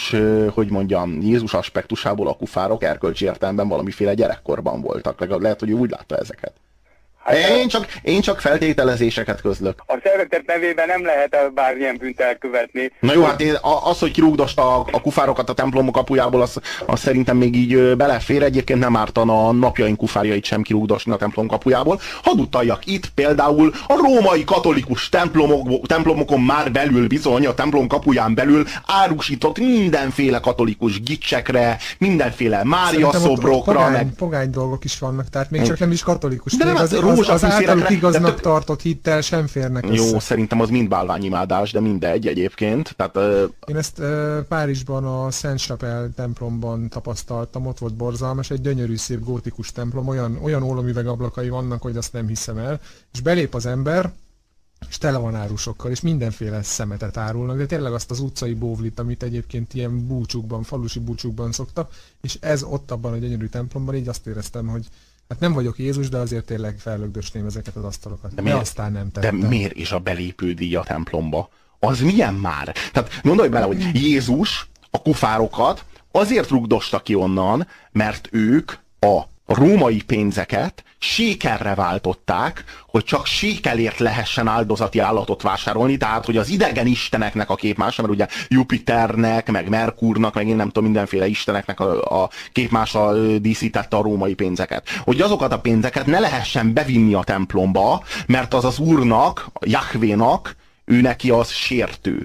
Jézus aspektusából a kufárok erkölcsi értelemben valamiféle gyerekkorban voltak. Lehet, hogy ő úgy látta ezeket. Én csak feltételezéseket közlök. A szervezet nevében nem lehet bármilyen bűnt elkövetni. Na jó, hát az, hogy kirúgdosta a kufárokat a templom kapujából, az szerintem még így belefér. Egyébként nem ártana a napjaink kufárjait sem kirúgdosni a templom kapujából. Hadd utaljak itt például a római katolikus templomokon már belül bizony, a templom kapuján belül árusított mindenféle katolikus gicsekre, mindenféle Mária szobrokra. Pogány dolgok is vannak, tehát még csak nem is katolikus. De az általuk igaznak tartott hittel sem férnek össze. Jó, szerintem az mind bálványimádás, de mindegy egyébként. Tehát, én ezt Párizsban a Szent Chapelle templomban tapasztaltam, ott volt borzalmas, egy gyönyörű szép gótikus templom, olyan ólomüvegablakai vannak, hogy azt nem hiszem el, és belép az ember, és tele van árusokkal, és mindenféle szemetet árulnak, de tényleg azt az utcai bóvlit, amit egyébként ilyen búcsúkban, falusi búcsúkban szoktak, és ez ott abban a gyönyörű templomban, így azt éreztem, hogy hát nem vagyok Jézus, de azért tényleg felögdösném ezeket az asztalokat. De aztán nem tettem. De miért is a belépődíj a templomba? Az milyen már? Tehát gondolj bele, hogy Jézus a kufárokat azért rugdosta ki onnan, mert ők a római pénzeket sékelre váltották, hogy csak sékelért lehessen áldozati állatot vásárolni, tehát hogy az idegen isteneknek a képmása, mert ugye Jupiternek, meg Merkurnak, meg én nem tudom, mindenféle isteneknek a képmása díszítette a római pénzeket. Hogy azokat a pénzeket ne lehessen bevinni a templomba, mert az Úrnak, Jahvénak, ő neki az sértő.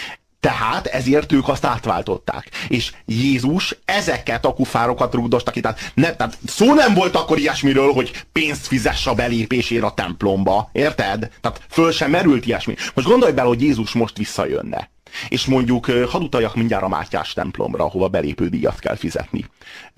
Tehát ezért ők azt átváltották. És Jézus ezeket a kufárokat rúgdosta ki. Tehát szó nem volt akkor ilyesmiről, hogy pénzt fizesse a belépésére a templomba. Érted? Tehát föl sem merült ilyesmi. Most gondolj bele, hogy Jézus most visszajönne. És mondjuk, hadd utaljak mindjárt a Mátyás templomra, ahova belépődíjat kell fizetni.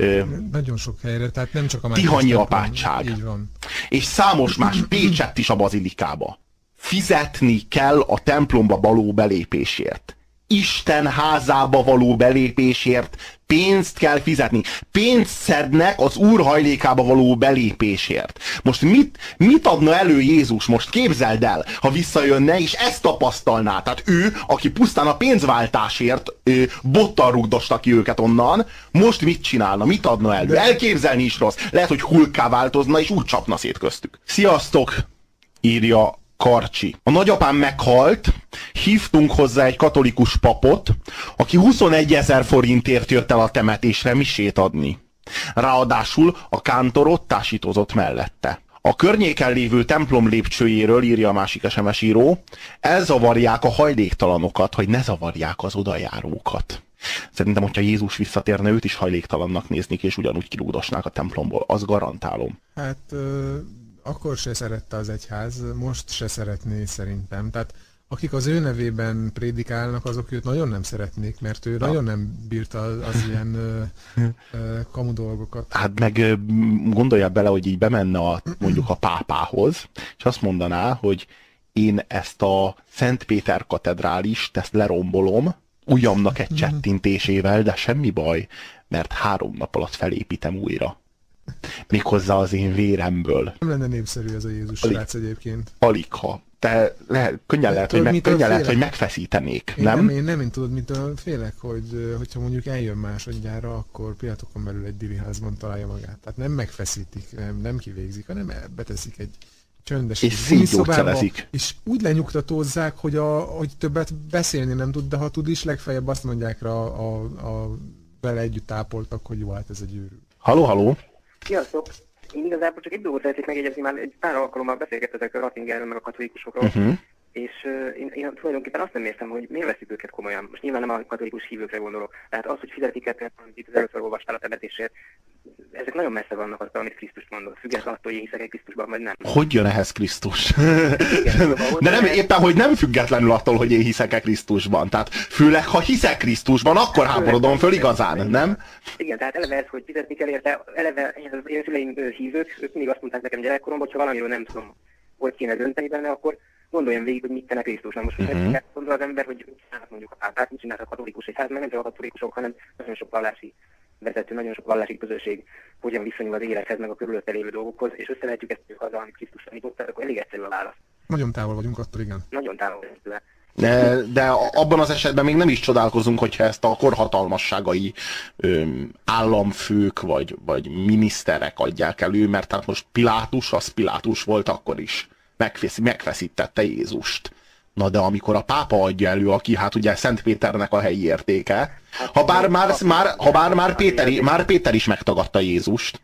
Nagyon sok helyre, tehát nem csak a Mátyás Tihanyi apátság. Így van. És számos más, Pécsett is a bazilikába. Fizetni kell a templomba való belépésért. Isten házába való belépésért pénzt kell fizetni. Pénzt szednek az Úr hajlékába való belépésért. Most mit adna elő Jézus? Most képzeld el, ha visszajönne és ezt tapasztalná. Tehát ő, aki pusztán a pénzváltásért bottal rugdosta ki őket onnan, most mit csinálna? Mit adna elő? Elképzelni is rossz. Lehet, hogy hulkká változna és úgy csapna szét köztük. Sziasztok! Írja Karcsi. A nagyapám meghalt, hívtunk hozzá egy katolikus papot, aki 21 000 forintért jött el a temetésre misét adni. Ráadásul a kántor ott tásítozott mellette. A környéken lévő templom lépcsőjéről, írja a másik SMS író, elzavarják a hajléktalanokat, hogy ne zavarják az odajárókat. Szerintem, hogyha Jézus visszatérne, őt is hajléktalannak néznék, és ugyanúgy kirúgdosnák a templomból. Azt garantálom. Hát... akkor se szerette az egyház, most se szeretné szerintem. Tehát akik az ő nevében prédikálnak, azok őt nagyon nem szeretnék, mert ő nagyon nem bírta az ilyen kamu dolgokat. Hát meg gondolja bele, hogy így bemenne mondjuk a pápához, és azt mondaná, hogy én ezt a Szent Péter katedrálist, ezt lerombolom, ujjamnak egy csettintésével, de semmi baj, mert 3 nap alatt felépítem újra. Méghozzá az én véremből. Nem lenne népszerű ez a Jézus srác egyébként. Aligha. De könnyen lehet, hogy megfeszítenék, nem? Én tudod, mitől félek, hogyha mondjuk eljön másodjára, akkor pillanatokon belül egy diriházban találja magát. Tehát nem megfeszítik, nem kivégzik, hanem beteszik egy csöndes és szétgyógyszerezik. És úgy lenyugtatózzák, hogy többet beszélni nem tud, de ha tud is, legfeljebb azt mondják rá a vele együtt tápoltak, hogy jó, hát ez egy őrült. Halló? Sziasztok! Én igazából csak egy dolgot szeretnék megjegyezni, már egy pár alkalommal beszélgettetek a Ratzingerről, meg a katolikusokról, és én tulajdonképpen azt nem értem, hogy miért veszik őket komolyan. Most nyilván nem a katolikus hívőkre gondolok. Tehát az, hogy fizetik őket, amit az először olvastál a temetésért, ezek nagyon messze vannak attól, amit Krisztus mondott, függetlenül attól, hogy én hiszek egy Krisztusban, vagy nem. Hogy jön ehhez Krisztus? De nem, éppen, hogy nem függetlenül attól, hogy én hiszek-e Krisztusban. Tehát főleg, ha hiszek Krisztusban, akkor háborodom föl igazán, nem? Igen, tehát eleve ez, hogy fizetni kell érte, eleve az én szüleim hívők, ők mindig azt mondták nekem gyerekkoromban, hogyha valamiről nem tudom, hogy kéne dönteni benne, akkor gondoljam végig, hogy mit tenne Krisztus. Na most, hogy gondol az ember, hogy hát mondjuk a pápát, mit csinált a katolikus egyház, mert nem csak a katolikusok, hanem nagyon sok vallási vezető, nagyon sok vallási közösség hogyan viszonyul az élethez, meg a körülötte lévő dolgokhoz, és összevetjük ezt azzal, amit Krisztus tanított, akkor elég egyszerű a válasz. Nagyon távol vagyunk attól, igen. Nagyon távol vagyunk tőle. De abban az esetben még nem is csodálkozunk, hogyha ezt a korhatalmasságai államfők vagy miniszterek adják elő, mert tehát most Pilátus, az Pilátus volt akkor is. Megfeszítette Jézust. Na de amikor a pápa adja elő, aki hát ugye Szent Péternek a helyi értéke, ha bár már Péter is megtagadta Jézust.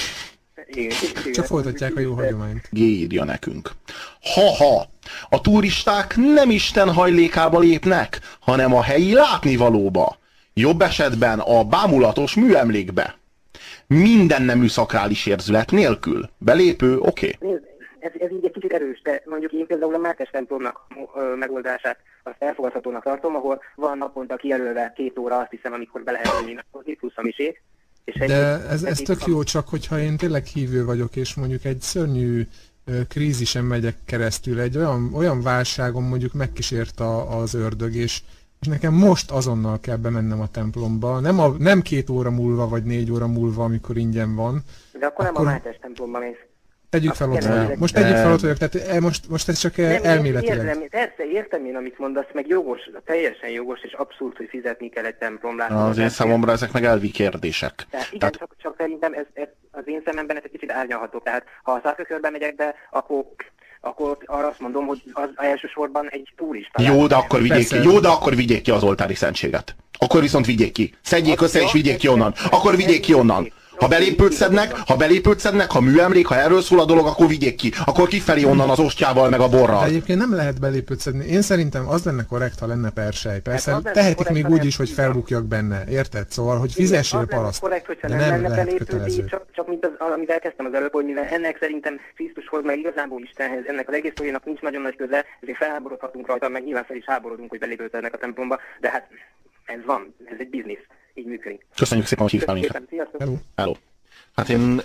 Csak folytatják a jó hagyományt. Írja nekünk. Ha a turisták nem Isten hajlékába lépnek, hanem a helyi látnivalóba, jobb esetben a bámulatos műemlékbe, minden nemű szakrális érzület nélkül. Belépő, oké. Ez így egy kicsit erős, de mondjuk én például a Mátes templomnak megoldását azt elfogadhatónak tartom, ahol van naponta kijelölve 2 óra, azt hiszem, amikor be lehet jönni, plusz a misét. De ez tök jó, csak hogyha én tényleg hívő vagyok, és mondjuk egy szörnyű krízisen megyek keresztül, egy olyan válságon mondjuk megkísért az ördög, és nekem most azonnal kell bemennem a templomba, nem 2 óra múlva, vagy 4 óra múlva, amikor ingyen van. De akkor nem a Mátes templomba mész. Tegyük fel ott vagyok. Most tegyük fel ott vagyok, tehát most ez csak elméletileg. Persze, értem én, amit mondasz, meg jogos, teljesen jogos, és abszolút, hogy fizetni kell egy templomlát. Az én számomra ezek meg elvi kérdések. Igen, csak szerintem ez az én szememben ez egy kicsit árnyalható. Tehát ha a Sacré-Cœurbe megyek be, akkor arra azt mondom, hogy az elsősorban egy turista. Jó, de akkor vigyék ki az oltári szentséget. Akkor viszont vigyék ki. Szedjék össze és vigyék ki onnan. Akkor vigyék ki onnan. Ha belépőt szednek, ha műemlék, ha erről szól a dolog, akkor vigyék ki. Akkor kifelé onnan az ostjával, meg a borral. De egyébként nem lehet belépőt szedni. Én szerintem az lenne korrekt, ha lenne persely. Persze hát tehetik még úgy is, hogy felbukjak benne. Érted? Szóval, hogy fizessél paraszt. Korrekt, hogyha de nem lehet kötelező. Csak mint amit elkezdtem az előbb, hogy mivel ennek szerintem Krisztushoz, meg igazából Istenhez, ennek az egész sztorinak nincs nagyon nagy köze, ezért felháborodhatunk rajta, meg nyilván fel is háborodunk, hogy belépőt szednek a templomba, de hát ez van, ez egy biznisz. Így működik. Köszönjük szépen, hogy hívtál minket. Hello. Hát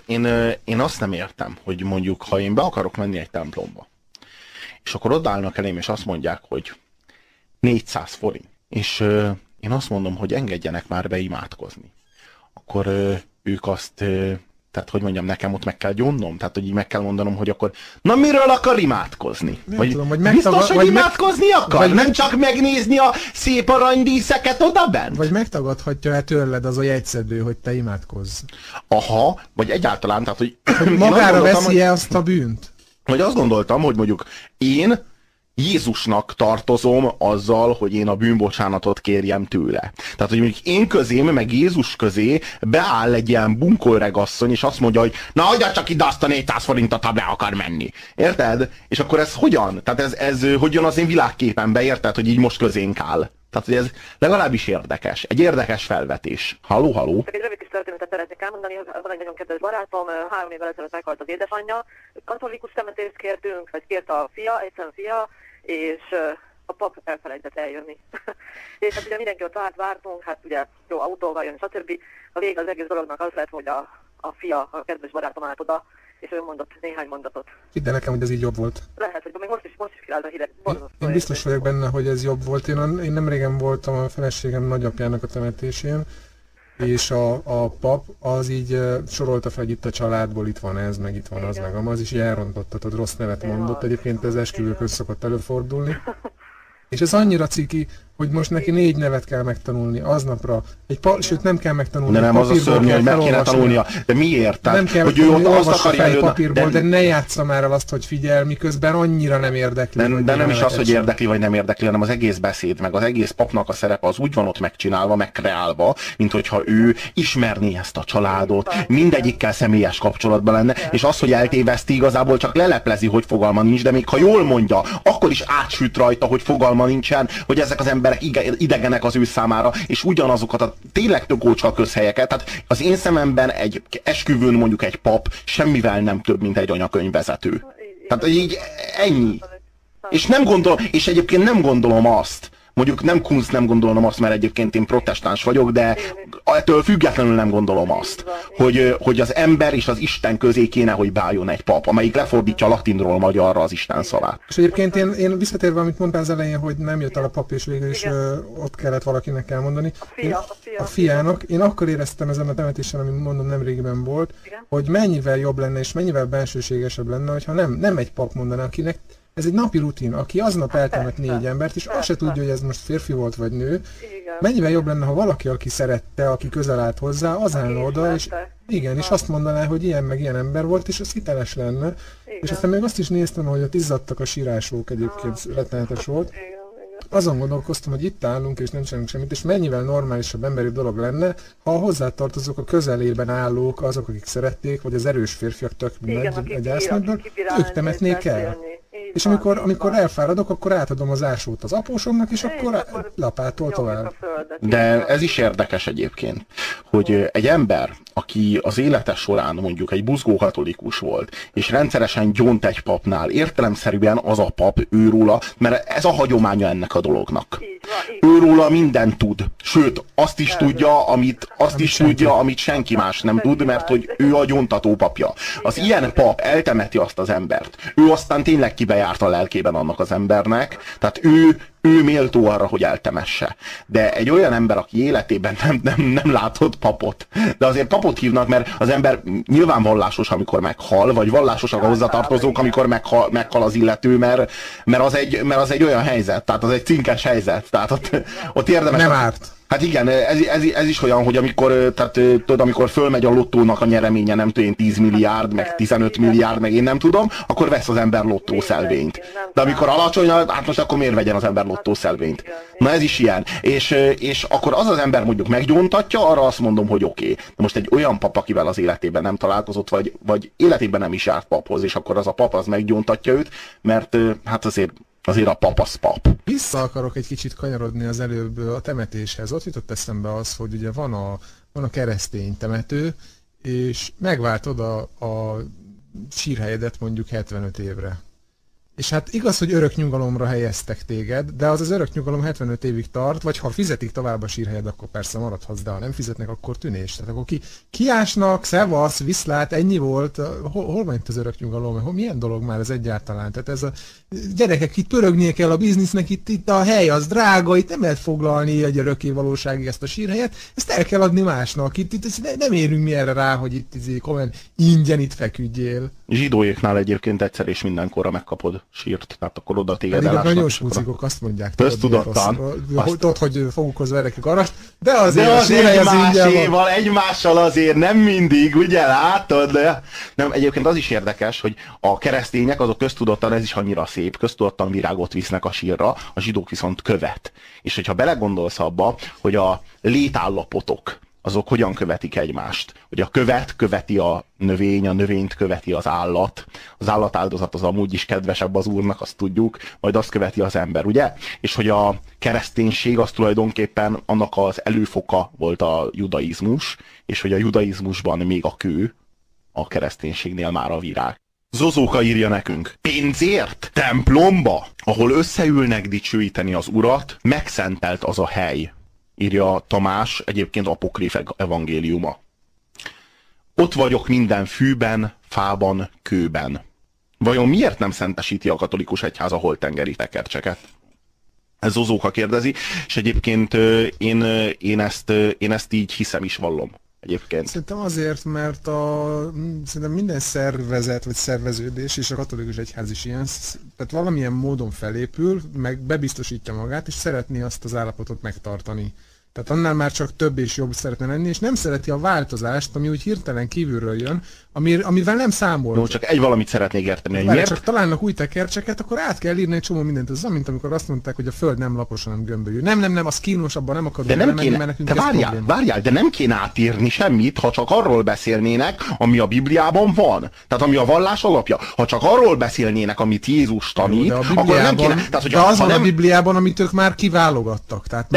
én azt nem értem, hogy mondjuk, ha én be akarok menni egy templomba, és akkor odaállnak elém, és azt mondják, hogy 400 forint, és én azt mondom, hogy engedjenek már be imádkozni. Akkor ők azt, tehát hogy mondjam, nekem ott meg kell gyónnom, tehát hogy így meg kell mondanom, hogy akkor, na miről akar imádkozni? Biztos, hogy imádkozni akar? Vagy nem csak megnézni a szép aranydíszeket odabent? Vagy megtagadhatja-e tőled az a jegyszedő, hogy te imádkozz? Aha, vagy egyáltalán, tehát hogy... magára veszi-e azt a bűnt? Vagy azt gondoltam, hogy mondjuk én Jézusnak tartozom azzal, hogy én a bűnbocsánatot kérjem tőle. Tehát, hogy mondjuk én közém, meg Jézus közé beáll egy ilyen bunkolregasszony, és azt mondja, hogy na, hagyja csak ide azt a 400 forintot, ha be akar menni. Érted? És akkor ez hogyan? Tehát ez hogy jön az én világképembe, érted, hogy így most közénk áll? Tehát, hogy ez legalábbis érdekes. Egy érdekes felvetés. Halló? Csak egy rövid kis történetet szeretnék elmondani. Van egy nagyon kedves barátom, 3 évvel ezelőtt meghalt az édesanyja. Katolikus temetést kértünk, vagy kért a fia, egyszerűen fia, és a pap elfelejtett eljönni. És hát ugye mindenki ott vártunk, hát ugye jó autóval jön, stb. A vége az egész dolognak az lett, hogy a fia, a kedves barátom állt oda, és ő mondott néhány mondatot. Hidd el nekem, hogy ez így jobb volt. Lehet, hogy még most is királt a hideg. Én biztos vagyok benne, hogy ez jobb volt. Én nem régen voltam a feleségem nagyapjának a temetésén, és a pap az így sorolta fel, hogy itt a családból itt van ez, meg itt van az, meg az is így elrontotta, hogy rossz nevet mondott. Egyébként ez esküvőköz szokott előfordulni. És ez annyira ciki, hogy most neki 4 nevet kell megtanulni aznapra. Sőt, nem kell megtanulni. De nem az a szörnyű, hogy meg kéne tanulnia. De miért? Tehát, nem kell, hogy ő ott azt akarja papírból, de ne játsza már el azt, hogy figyel, miközben annyira nem érdekli. De nem is az, hogy érdekli vagy nem érdekli, hanem az egész beszéd, meg az egész papnak a szerepe az úgy van ott megcsinálva, megkreálva, mint hogyha ő ismerné ezt a családot, mindegyikkel személyes kapcsolatban lenne, és az, hogy eltéveszti, igazából csak leleplezi, hogy fogalma nincs, de még ha jól mondja, akkor is átsüt rajta, hogy fogalma nincsen, hogy ezek az emberek idegenek az ő számára, és ugyanazokat a tényleg tök ócska közhelyeket. Tehát az én szememben egy esküvőn mondjuk egy pap semmivel nem több, mint egy anyakönyvvezető. Tehát így ennyi. És egyébként nem gondolom azt, mondjuk nem gondolom azt, mert egyébként én protestáns vagyok, de ettől függetlenül nem gondolom azt, hogy az ember és az Isten közé kéne, hogy beálljon egy pap, amelyik lefordítja latinról magyarra az Isten szavát. És egyébként én visszatérve, amit mondtál az elején, hogy nem jött el a pap, és végül is ott kellett valakinek elmondani. A fiának. Én akkor éreztem ezen a temetésen, ami mondom nemrégiben volt, hogy mennyivel jobb lenne, és mennyivel bensőségesebb lenne, hogyha nem egy pap mondaná, akinek ez egy napi rutin, aki aznap eltemet 4 embert, és azt se tudja, hogy ez most férfi volt vagy nő. Igen. Mennyivel jobb lenne, ha valaki, aki szerette, aki közel állt hozzá, az állna oda, és igen, és azt mondaná, hogy ilyen meg ilyen ember volt, és az hiteles lenne. Igen. És aztán még azt is néztem, hogy ott izzadtak a sírások, egyébként rettenetes volt. Igen. Azon gondolkoztam, hogy itt állunk, és nem csinálunk semmit, és mennyivel normálisabb emberi dolog lenne, ha hozzátartozók a közelében állók, azok, akik szerették, vagy az erős férfiak, tök mindegy, egy ásznakból, ők temetnék el. És amikor elfáradok, akkor átadom az ásót az apósomnak, és akkor lapától tovább. De ez is érdekes egyébként, hogy egy ember, aki az élete során mondjuk egy buzgó katolikus volt, és rendszeresen gyónt egy papnál, értelemszerűen az a pap őróla, mert ez a hagyománya ennek a dolognak. Őróla mindent tud, sőt, azt is tudja, amit senki más nem tud, mert hogy ő a gyóntató papja. Az ilyen pap eltemeti azt az embert. Ő aztán tényleg kibejárt a lelkében annak az embernek, tehát ő méltó arra, hogy eltemesse. De egy olyan ember, aki életében nem látott papot, de azért papot hívnak, mert az ember nyilván vallásos, amikor meghal, vagy vallásosak a hozzatartozók, amikor meghal az illető, mert az egy olyan helyzet, tehát az egy cinkes helyzet, tehát ott érdemes... Nem árt. Hát igen, ez is olyan, hogy amikor fölmegy a lottónak a nyereménye, nem tudom én 10 milliárd, meg 15 milliárd, meg én nem tudom, akkor vesz az ember lottószelvényt. De amikor alacsony, hát most akkor miért vegyen az ember lottószelvényt? Na ez is ilyen. És akkor az ember mondjuk meggyóntatja, arra azt mondom, hogy oké. De most egy olyan pap, akivel az életében nem találkozott, vagy életében nem is járt paphoz, és akkor az a pap az meggyóntatja őt, mert hát azért a pap az pap. Vissza akarok egy kicsit kanyarodni az előbb a temetéshez. Ott jutott eszembe az, hogy ugye van a keresztény temető, és megváltod a sírhelyedet mondjuk 75 évre. És hát igaz, hogy örök nyugalomra helyeztek téged, de az örök nyugalom 75 évig tart, vagy ha fizetik tovább a sírhelyed, akkor persze maradhatsz, de ha nem fizetnek, akkor tűnés. Tehát akkor kiásnak, szevasz, viszlát, ennyi volt. Hol van itt az örök nyugalom? Milyen dolog már ez egyáltalán? Tehát ez a gyerekek, itt pörögnie kell a biznisznek, itt a hely az drága, itt nem lehet foglalni egy örökké valóságig ezt a sírhelyet, ezt el kell adni másnak. Itt nem érünk mi erre rá, hogy itt komolyan ingyen itt feküdjél. Zsidóéknál egyébként egyszer és mindenkorra megkapod sírt, tehát akkor oda téged elásnak. A nagyon smucikok azt mondják. Köztudottan. Tudod, hogy fogukhoz verekük arast, de azért egymással azért nem mindig, ugye látod? De nem, egyébként az is érdekes, hogy a keresztények azok köztudottan, ez is annyira szép, köztudottan virágot visznek a sírra, a zsidók viszont követ. És hogyha belegondolsz abba, hogy a létállapotok azok hogyan követik egymást. Hogy a követ követi a növényt követi az állatáldozat az amúgy is kedvesebb az Úrnak, azt tudjuk, majd azt követi az ember, ugye? És hogy a kereszténység az tulajdonképpen annak az előfoka volt a judaizmus, és hogy a judaizmusban még a kő, a kereszténységnél már a virág. Zozóka írja nekünk: pénzért? Templomba, ahol összeülnek dicsőíteni az Urat, megszentelt az a hely. Írja Tamás, egyébként apokrif evangéliuma. Ott vagyok minden fűben, fában, kőben. Vajon miért nem szentesíti a katolikus egyház a holttengeri tekercseket? Ez Zozóka kérdezi, és egyébként én ezt így hiszem is vallom. Egyébként. Szerintem azért, mert szerintem minden szervezet vagy szerveződés, és a katolikus egyház is ilyen, tehát valamilyen módon felépül, meg bebiztosítja magát, és szeretné azt az állapotot megtartani. Tehát annál már csak több és jobb szeretne lenni, és nem szereti a változást, ami úgy hirtelen kívülről jön, amivel nem számol. No, csak egy valamit szeretnék érteni, hogy miért? Csak találnak új tekercseket, akkor át kell írni egy csomó mindent. Ez mint amikor azt mondták, hogy a Föld nem lapos, hanem gömbölyű. Nem, az kínos, abban nem akarunk belemenni, mert nekünk ez várjál, de nem kéne átírni semmit, ha csak arról beszélnének, ami a Bibliában van. Tehát ami a vallás alapja. Ha csak arról beszélnének, amit Jézus tanít, akkor nem kéne. Tehát, de az van a Bibliában, amit ők már kiválogattak. Tehát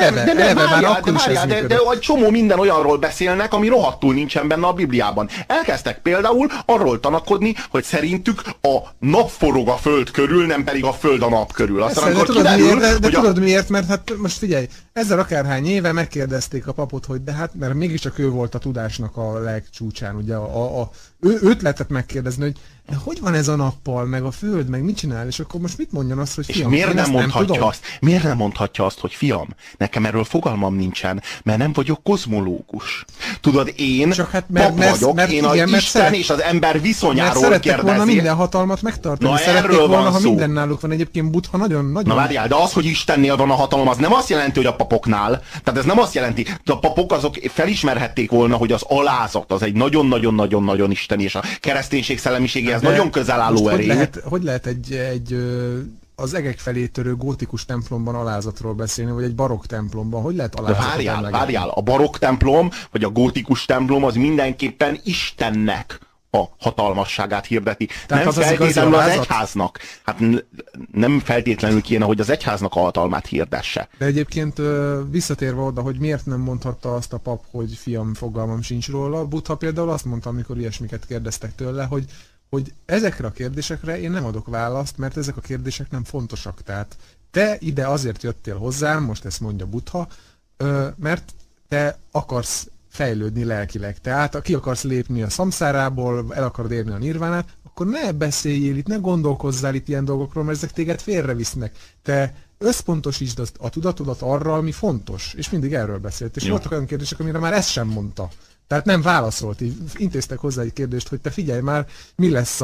de egy csomó minden olyanról beszélnek, ami rohadtul nincsen benne a Bibliában. Elkezdtek például arról tanakodni, hogy szerintük a nap forog a föld körül, nem pedig a föld a nap körül. Aztán akkor kiderül, de tudod miért? Mert hát most figyelj, ezzel akárhány éve megkérdezték a papot, hogy de hát, mert mégiscsak ő volt a tudásnak a legcsúcsán, ugye őt lehetett megkérdezni, hogy van ez a nappal, meg a föld, meg mit csinál, és akkor most mit mondjon azt, hogy fiam, és miért nem mondhatja azt? Miért nem mondhatja azt, hogy fiam, nekem erről fogalmam nincsen, mert nem vagyok kozmológus. Tudod, én pap vagyok, én az Isten és az ember viszonyáról kérdezi. Szerettek volna minden hatalmat megtartani. Szerették volna, ha minden náluk van. Egyébként Buddha nagyon... Na várjál, de az, hogy Istennél van a hatalom, az nem azt jelenti, hogy a papoknál. Tehát ez nem azt jelenti, hogy a papok azok felismerhették volna, hogy az alázat az egy nagyon-nagyon-nagyon-nagyon isteni, és a kereszténység szellemiségéhez nagyon közel álló erény. Hogy lehet egy az egek felé törő gótikus templomban alázatról beszélni, vagy egy barokk templomban? Hogy lehet alázatot várjál, a barokk templom, vagy a gótikus templom az mindenképpen Istennek a hatalmasságát hirdeti. Tehát nem feltétlenül az egyháznak. Hát nem feltétlenül kéne, hogy az egyháznak a hatalmát hirdesse. De egyébként visszatérve oda, hogy miért nem mondhatta azt a pap, hogy fiam, fogalmam sincs róla. Buddha például azt mondta, amikor ilyesmiket kérdeztek tőle, hogy ezekre a kérdésekre én nem adok választ, mert ezek a kérdések nem fontosak. Tehát te ide azért jöttél hozzám, most ezt mondja Buddha, mert te akarsz fejlődni lelkileg. Tehát ki akarsz lépni a szamszárából, el akarod érni a nirvánát, akkor ne beszéljél itt, ne gondolkozzál itt ilyen dolgokról, mert ezek téged félrevisznek. Te összpontosítsd a tudatodat arra, ami fontos. És mindig erről beszélt. És voltak olyan kérdések, amire már ezt sem mondta. Tehát nem válaszolt, így intéztek hozzá egy kérdést, hogy te figyelj már, mi lesz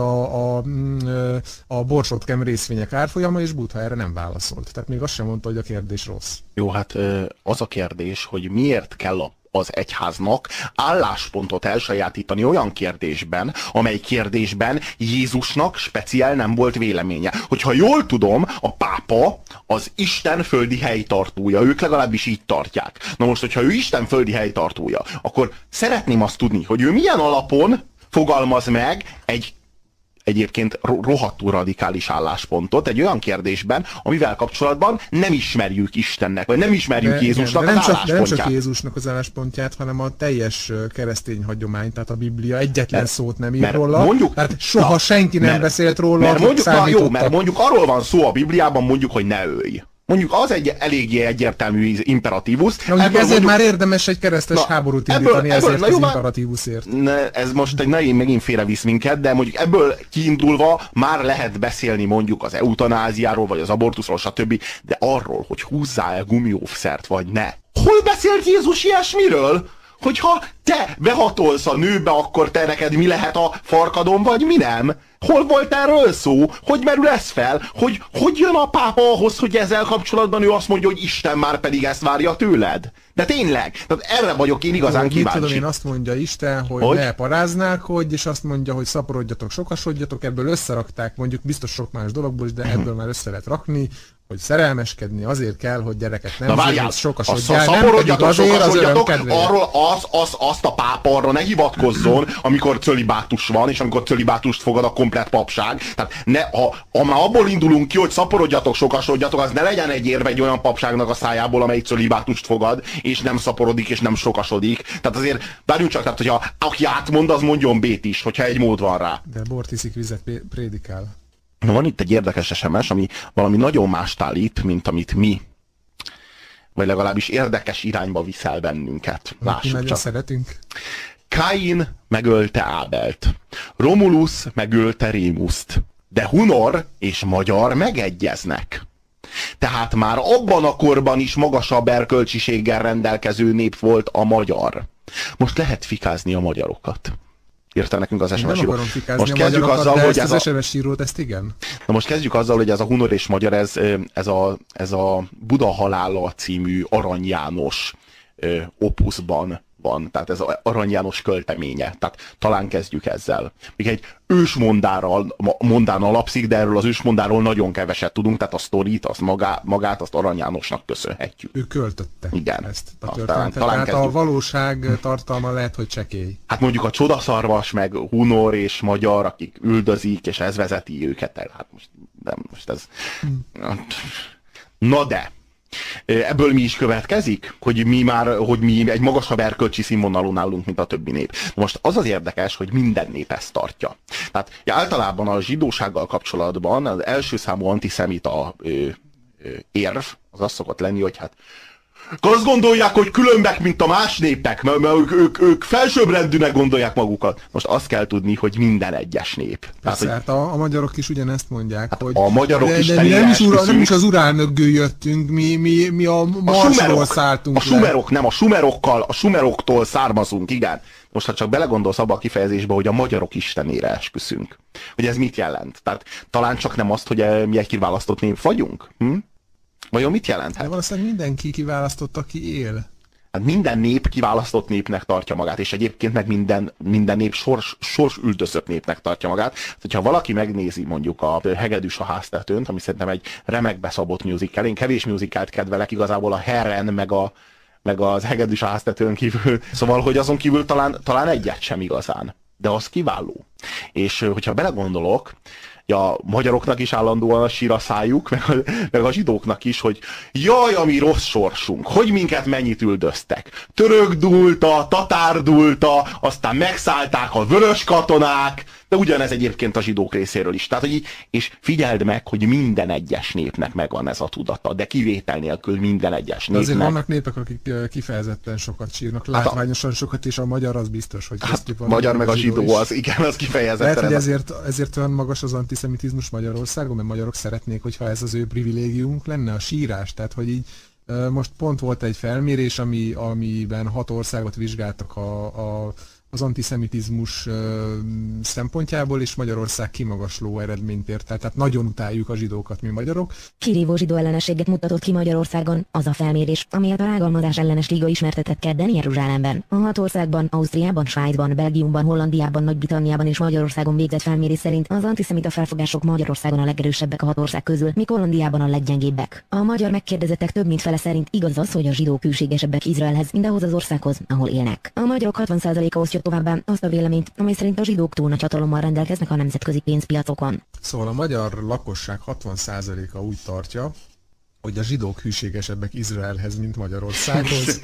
a borsotkem részvények árfolyama, és Buddha erre nem válaszolt. Tehát még azt sem mondta, hogy a kérdés rossz. Jó, hát az a kérdés, hogy miért kell az egyháznak álláspontot elsajátítani olyan kérdésben, amely kérdésben Jézusnak speciál nem volt véleménye. Hogyha jól tudom, a pápa az Isten földi helytartója, ők legalábbis így tartják. Na most, hogyha ő Isten földi helytartója, akkor szeretném azt tudni, hogy ő milyen alapon fogalmaz meg egy egyébként rohadtul radikális álláspontot egy olyan kérdésben, amivel kapcsolatban nem ismerjük Istennek, vagy nem ismerjük Jézusnak az álláspontját. De nem csak Jézusnak az álláspontját, hanem a teljes keresztény hagyomány, tehát a Biblia egyetlen szót nem ír róla, mondjuk, tehát soha senki nem beszélt róla. Mert mondjuk arról van szó a Bibliában, mondjuk, hogy ne ölj. Mondjuk az egy eléggé egyértelmű imperatívus. Ezért már érdemes egy keresztes háborút indítani ezért az imperatívusért. Ez most megint félrevisz minket, de mondjuk ebből kiindulva már lehet beszélni mondjuk az eutanáziáról, vagy az abortuszról, stb. De arról, hogy húzzál el gumióvszert, vagy ne. Hol beszélt Jézus ilyesmiről? Hogyha te behatolsz a nőbe, akkor te neked mi lehet a farkadon, vagy mi nem? Hol volt erről szó? Hogy merül ez fel? Hogy jön a pápa ahhoz, hogy ezzel kapcsolatban ő azt mondja, hogy Isten már pedig ezt várja tőled? De tényleg, tehát erre vagyok én igazán kíváncsi. Tudom, én azt mondja Isten, hogy ne paráználkodj, és azt mondja, hogy szaporodjatok, sokasodjatok, ebből összerakták, mondjuk biztos sok más dologból is, de ebből már össze lehet rakni, hogy szerelmeskedni azért kell, hogy gyereket nem sokasodjál, nem pedig azért az öröm kedvéért. Arról azt a pápa arra ne hivatkozzon, amikor cölibátus van, és amikor cölibátust fogad a komplett papság. Tehát ha már abból indulunk ki, hogy szaporodjatok, sokasodjatok, az ne legyen egy érve egy olyan papságnak a szájából, amelyik cölibátust fogad, és nem szaporodik, és nem sokasodik. Tehát azért várjunk csak, tehát hogyha aki átmond, az mondjon B-t is, hogyha egy mód van rá. De bort iszik, vizet prédikál. Na, van itt egy érdekes SMS, ami valami nagyon mást állít, mint amit mi, vagy legalábbis érdekes irányba viszel bennünket. Lássuk csak. Szeretünk. Káin megölte Ábelt. Romulus megölte Rémuszt. De Hunor és Magyar megegyeznek. Tehát már abban a korban is magasabb erkölcsiséggel rendelkező nép volt a magyar. most lehet fikázni a magyarokat. Írta nekünk az SMS író. Most kezdjük azzal, hogy ez az SMS írót, ezt igen. Na most kezdjük azzal, hogy ez a Hunor és Magyar, ez a Buda halála című Arany János opuszban van, tehát ez Arany János költeménye. Tehát talán kezdjük ezzel. Még egy ősmondán alapszik, de erről az ősmondáról nagyon keveset tudunk, tehát a sztorit, azt magát azt Arany Jánosnak köszönhetjük. Ő költötte. Igen. Ezt a történetet. Tehát a valóság tartalma lehet, hogy csekély. Hát mondjuk a Csodaszarvas, meg Hunor és Magyar, akik üldözik, és ez vezeti őket. Hát most ez... Na de... Ebből mi is következik, hogy mi egy magasabb erkölcsi színvonalon állunk, mint a többi nép. Most az az érdekes, hogy minden nép ezt tartja. Tehát általában a zsidósággal kapcsolatban az első számú antiszemita érv az szokott lenni, hogy hát Azt gondolják, hogy különbek, mint a más népek, mert ők felsőbbrendűnek gondolják magukat. Most azt kell tudni, hogy minden egyes nép. Persze, tehát, hát a magyarok is ugyanezt mondják, hát hogy... A magyarok is de mi nem is az Urál mögül jöttünk, mi a Marsról szálltunk a sumerok, nem, a sumeroktól származunk, igen. Most ha csak belegondolsz abba a kifejezésbe, hogy a magyarok istenére esküszünk. Hogy ez mit jelent? Tehát talán csak nem azt, hogy mi egy kiválasztott nép vagyunk? Vajon mit jelenthet? De valószínűleg mindenki kiválasztott, aki él. Hát minden nép kiválasztott népnek tartja magát, és egyébként meg minden nép sors üldözött népnek tartja magát. Hogyha valaki megnézi mondjuk a Hegedűs a háztetőnt, ami szerintem egy remek beszabott musical, én kevés musicalt kedvelek, igazából a Herren meg az Hegedűs a háztetőn kívül, szóval, hogy azon kívül talán egyet sem igazán, de az kiváló. És hogyha belegondolok, a magyaroknak is állandóan a sír a szájuk, meg a zsidóknak is, hogy jaj, ami rossz sorsunk, hogy minket mennyit üldöztek. Török dúlta, tatár dúlta, aztán megszállták a vörös katonák, de ugyanez egyébként a zsidók részéről is. Tehát, hogy és figyeld meg, hogy minden egyes népnek megvan ez a tudata, de kivétel nélkül minden egyes népnek. Azért vannak népek, akik kifejezetten sokat sírnak, látványosan sokat, és a magyar az biztos, hogy köztük van. Magyar meg a zsidó az, igen, az kifejezetten. Lehet, hogy ezért olyan magas az antiszemitizmus Magyarországon, mert magyarok szeretnék, hogyha ez az ő privilégiumunk lenne, a sírás. Tehát, hogy így most pont volt egy felmérés, amiben 6 országot vizsgáltak az antiszemitizmus szempontjából, és Magyarország kimagasló eredményt ért el. Tehát nagyon utáljuk a zsidókat, mi magyarok. Kirívó zsidó ellenességet mutatott ki Magyarországon az a felmérés, amelyet a rágalmazás ellenes liga ismertetett kedden Jeruzsálemben. A 6 országban, Ausztriában, Svájcban, Belgiumban, Hollandiában, Nagy-Britanniában és Magyarországon végzett felmérés szerint az antiszemita felfogások Magyarországon a legerősebbek a 6 ország közül, míg Hollandiában a leggyengébbek. A magyar megkérdezettek több mint fele szerint igaz az, hogy a zsidók hűségesebbek Izraelhez, mint ahhoz az országhoz, ahol élnek. A magyarok 60%-a osztja továbbá azt a véleményt, amely szerint a zsidók túl nagy hatalommal rendelkeznek a nemzetközi pénzpiacokon. Szóval a magyar lakosság 60%-a úgy tartja, hogy a zsidók hűségesebbek Izraelhez, mint Magyarországhoz.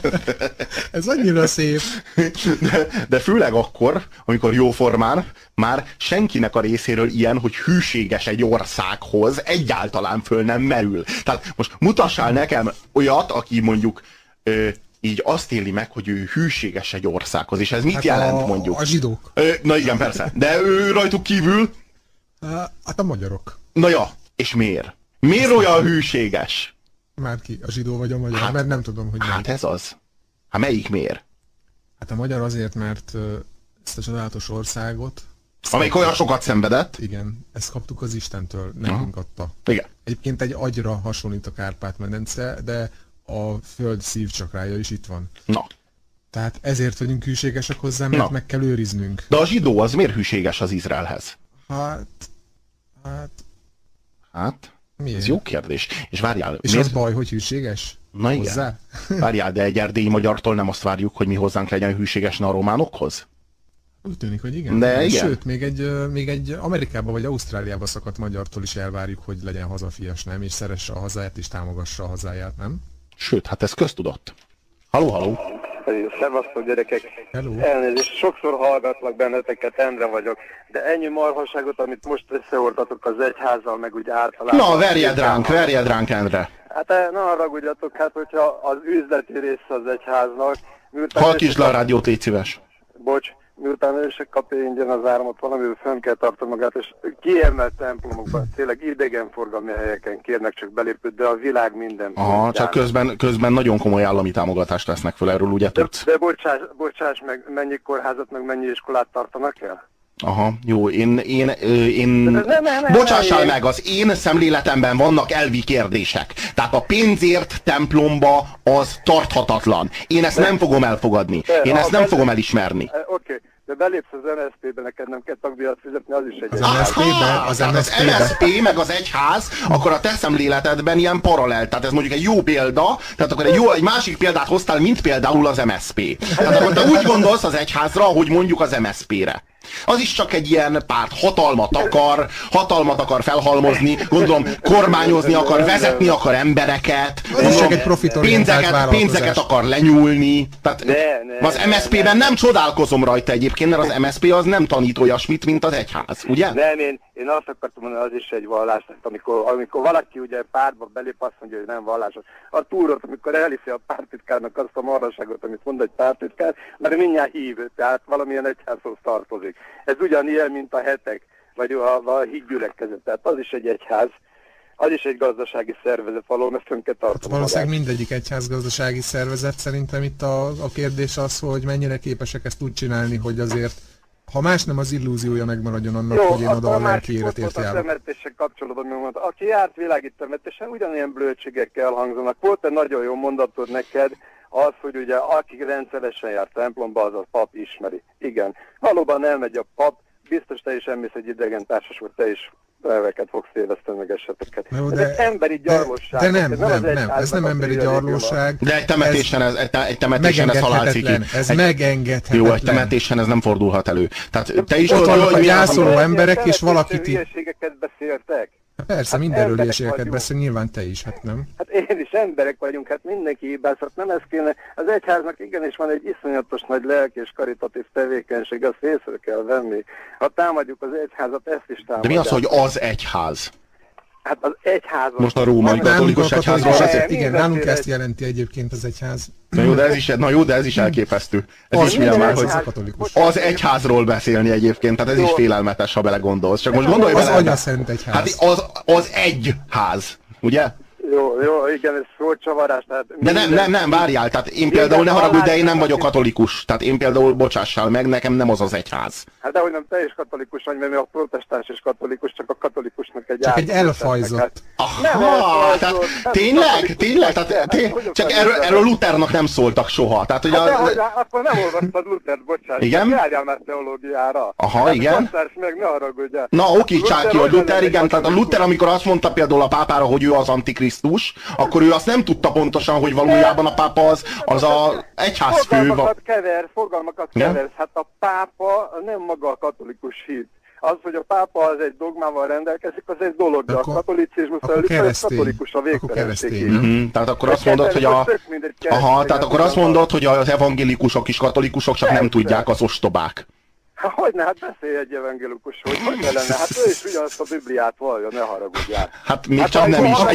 Ez annyira szép. De főleg akkor, amikor jóformán már senkinek a részéről ilyen, hogy hűséges egy országhoz egyáltalán föl nem merül. Tehát most mutassál nekem olyat, aki mondjuk így azt éli meg, hogy ő hűséges egy országhoz. És ez mit jelent, mondjuk? A zsidók. Na igen, persze. De ő rajtuk kívül? Hát a magyarok. Na ja, és miért? Miért olyan hűséges? Már ki? A zsidó vagy a magyar? Hát, mert nem tudom, hogy hát ez az. Hát melyik miért? Hát a magyar azért, mert ezt a csodálatos országot... Amelyik olyan sokat szenvedett? Igen, ezt kaptuk az Istentől, nekünk adta. Igen. Egyébként egy agyra hasonlít a Kárpát-medence, de a föld szívcsakrája is itt van. Na. Tehát ezért vagyunk hűségesek hozzá, mert meg kell őriznünk. De a zsidó az miért hűséges az Izraelhez? Hát? Miért? Ez jó kérdés. És várjál. És miért? Az baj, hogy hűséges? Na igen. Hozzá? Várjál, de egy erdélyi magyartól nem azt várjuk, hogy mi hozzánk legyen hűséges a románokhoz? Úgy tűnik, hogy igen. De igen. Sőt, még egy Amerikába vagy Ausztráliába szakadt magyartól is elvárjuk, hogy legyen hazafias, nem? És szeresse a hazáját és támogassa a hazáját, nem? Sőt, hát ez köztudott. Halló. Szevasztok, gyerekek! Hello. Elnézést, sokszor hallgatlak benneteket, Endre vagyok, de ennyi marhaságot, amit most összehordatok az egyházzal, meg úgy általában... Na, verjed ránk, Endre! Hát ne haragudjatok, hát hogyha az üzleti része az egyháznak... Halkítsd le a rádiót, légy szíves! Bocs, miután ő se kapja ingyen az áramot, valamivel fönn kell tartani magát, és kiemelt templomokban, tényleg idegenforgalmi helyeken kérnek csak belépőt, de a világ minden. Aha, csak közben nagyon komoly állami támogatást vesznek föl, erről ugye tudsz. De bocsáss meg, mennyi kórházat, meg mennyi iskolát tartanak el? Aha, jó, bocsássál meg, az én szemléletemben vannak elvi kérdések. Tehát a pénzért templomba az tarthatatlan. Én ezt nem fogom elfogadni. Én ezt nem fogom elismerni. Oké, de belépsz az MSZP-be, neked nem kell tagdíjat fizetni, az is egy az MSZP meg az egyház, akkor a te szemléletedben ilyen paralel. Tehát ez mondjuk egy jó példa, tehát akkor egy másik példát hoztál, mint például az MSZP. Tehát akkor te úgy gondolsz az egyházra, ahogy mondjuk az MSZP-re. Az is csak egy ilyen párt, hatalmat akar felhalmozni, gondolom kormányozni akar, vezetni akar embereket, pénzeket akar lenyúlni. Tehát az MSZP-ben nem csodálkozom rajta egyébként, mert az MSZP az nem tanít olyasmit, mint az egyház, ugye? Nem, Én azt akartam mondani, az is egy vallás, amikor valaki ugye pártba belép, azt mondja, hogy nem vallásos. A túrot, amikor elhiszi a pártitkárnak azt a marhaságot, amit mond egy pártitkár, mert mindjárt hív, tehát valamilyen egyházhoz tartozik. Ez ugyanilyen, mint a hetek, vagy a hídgyülekezet, tehát az is egy egyház. Az is egy gazdasági szervezet, valahol ezt önket tartom. Hát valószínűleg mindegyik egyház gazdasági szervezet. Szerintem itt a kérdés az, hogy mennyire képesek ezt úgy csinálni, hogy azért, ha más nem, az illúziója megmaradjon annak, hogy én oda a lelki életért járok. A temetéssel kapcsolatban mondta, aki járt világi temetésen, ugyanilyen blödségekkel hangzanak. Volt egy nagyon jó mondatod neked, az, hogy ugye aki rendszeresen jár templomba, az a pap ismeri. Igen, valóban elmegy a pap, biztos te is elmész egy idegen társashoz, te is elveket fogsz téveszteni meg eseteket. Jó, ez egy emberi gyarlóság. De nem, ez nem emberi gyarlóság. De egy temetésen ez halálciki. Ez megengedhetetlen. Jó, egy temetésen ez nem fordulhat elő. Tehát te is ott vannak a gyászoló emberek, és valakit... Hülyeségeket beszéltek? Persze, mindenről hülyeségeket beszél, nyilván te is, hát nem? Hát én is emberek vagyunk, hát mindenki hibázhat, nem ez kéne. Az egyháznak igenis van egy iszonyatos nagy lelki és karitatív tevékenység, azt észre kell venni. Ha támadjuk az egyházat, ezt is támadják. De mi az, hogy az egyház? Hát az egyház... Most a római katolikus egyházról beszélt. Igen, nálunk ezt jelenti egyébként az egyház. Na jó, de ez is elképesztő. Ez is milyen már, hogy az egyházról beszélni egyébként, tehát ez is félelmetes, ha belegondolsz. Csak most gondolj bele. Az anyaszent egyház. Hát az egy ház, ugye? Jó, igen, ez szócsavarás, tehát... De nem, várjál, tehát én például, ne haragudj, de én nem vagyok katolikus. Tehát én például, bocsássál meg, nekem nem az egyház. Hát dehogy nem, te is katolikus vagy, mert mi a protestáns is katolikus, csak a katolikusnak egy csak egy elfajzott. Aha, tehát tényleg, csak erről Luthernak nem szóltak soha. Tehát, hogy akkor nem olvastad Luthert, bocsánat. Igen? Járjál már teológiára. Aha, igen. Meg, ne haragudjál. Na, okítsák ki, hogy Luther, igen, tehát a Luther, amikor azt mondta például a pápára, hogy ő az Antikrisztus, akkor ő azt nem tudta pontosan, hogy valójában a pápa az a egyházfő. Fogalmakat keversz. Hát a pápa nem maga a katolikus hit. Az, hogy a pápa az egy dogmával rendelkezik, az egy dolog, de a katolicizmus a katolikus a végtelenség. Tehát akkor azt mondod, hogy tehát akkor azt mondod, hogy az evangélikusok is katolikusok, csak nem tudják, az ostobák. Hogyne, hát beszélj egy evangélikus, hogy lenne, hát ő is ugyanazt a Bibliát vallja, ne haragudjál. Hát még csak nem is,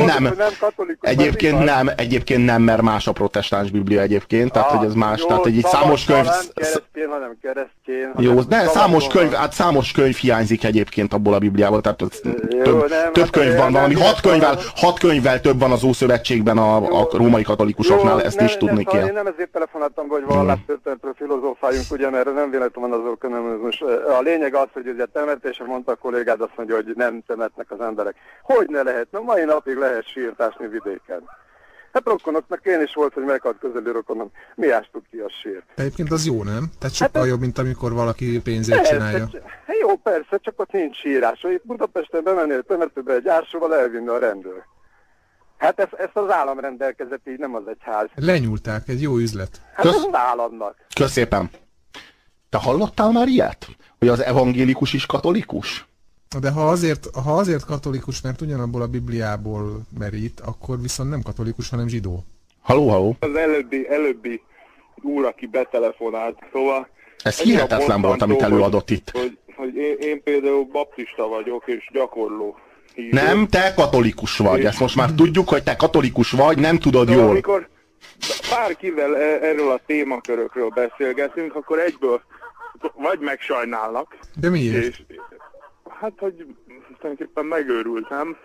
egyébként nem, mert más a protestáns Biblia egyébként, tehát hogy ez más, tehát egy számos könyv... Nem keresztjén, jó, de számos könyv hiányzik egyébként abból a Bibliából, tehát több könyv van, valami 6 könyvvel több van az Ószövetségben a római katolikusoknál, ezt is tudni kell. Én nem ezért telefonáltam, hogy vallástörténetről filozófáljunk, ugye, mert nem véletlenül van az ökonomizmus. A lényeg az, hogy ugye temetésre mondta a kollégád, azt mondja, hogy nem temetnek az emberek. Hogy ne lehet? Na, mai napig lehet sírtásni vidéken. Hát rokonoknak én is volt, hogy meghalt közeli rokonom. Mi ástuk ki a sírt? Egyébként az jó, nem? Tehát sokkal jobb, mint amikor valaki pénzért csinálja. Jó, persze, csak ott nincs sírás. Itt Budapesten bemennél temetőbe egy ársóval, elvinni a rendőr. Hát ezt az állam rendelkezett, így nem az egyház. Lenyúlták, egy jó üzlet. Hát az államnak. Kösz szépen. Te hallottál már ilyet? Hogy az evangélikus is katolikus? De ha azért katolikus, mert ugyanabból a Bibliából merít, akkor viszont nem katolikus, hanem zsidó. Halló. Az előbbi úr, aki betelefonált, szóval... Ez hihetetlen volt, amit előadott itt. Hogy én például baptista vagyok, és gyakorló hívő. Nem, te katolikus vagy. Ezt most már tudjuk, hogy te katolikus vagy, nem tudod jól. Amikor bárkivel erről a témakörökről beszélgetünk, akkor egyből vagy megsajnálnak. De miért? Hát, hogy tulajdonképpen megőrültem,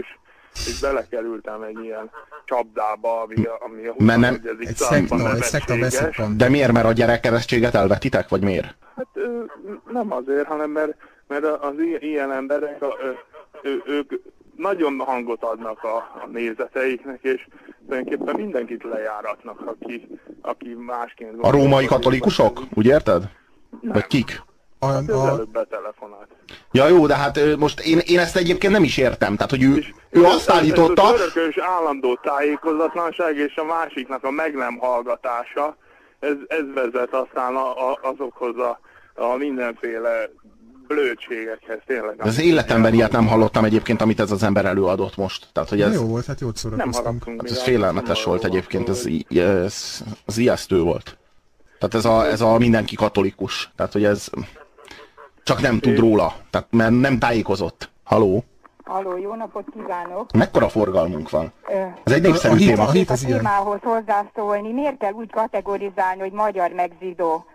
és belekerültem egy ilyen csapdába, ami a 21. században nevetséges. De miért? Mert a gyerekkeresztséget elvetitek, vagy miért? Hát nem azért, hanem mert az ilyen emberek, ők nagyon hangot adnak a nézeteiknek, és tulajdonképpen mindenkit lejáratnak, aki másként gondol. A római katolikusok? Úgy érted? Nem. Vagy kik? Hát előbb betelefonált. Ja jó, de hát most én ezt egyébként nem is értem. Tehát, hogy ő azt állította... Ez az örökös állandó tájékozatlanság és a másiknak a meg nem hallgatása, ez vezet aztán azokhoz a mindenféle blödségekhez tényleg. Az életemben ilyet nem hallottam egyébként, amit ez az ember előadott most. Tehát, hogy ez... Jó volt, hát jót szórakoztunk. Hát ez félelmetes volt egyébként, ez ijesztő volt. Tehát ez a mindenki katolikus. Tehát, hogy ez... csak nem tud róla, tehát mert nem tájékozott. Haló? Halló, jó napot kívánok! Mekkora forgalmunk van? Ez egy népszerű téma. A témához hozzászólni, miért kell úgy kategorizálni, hogy magyar meg zsidó?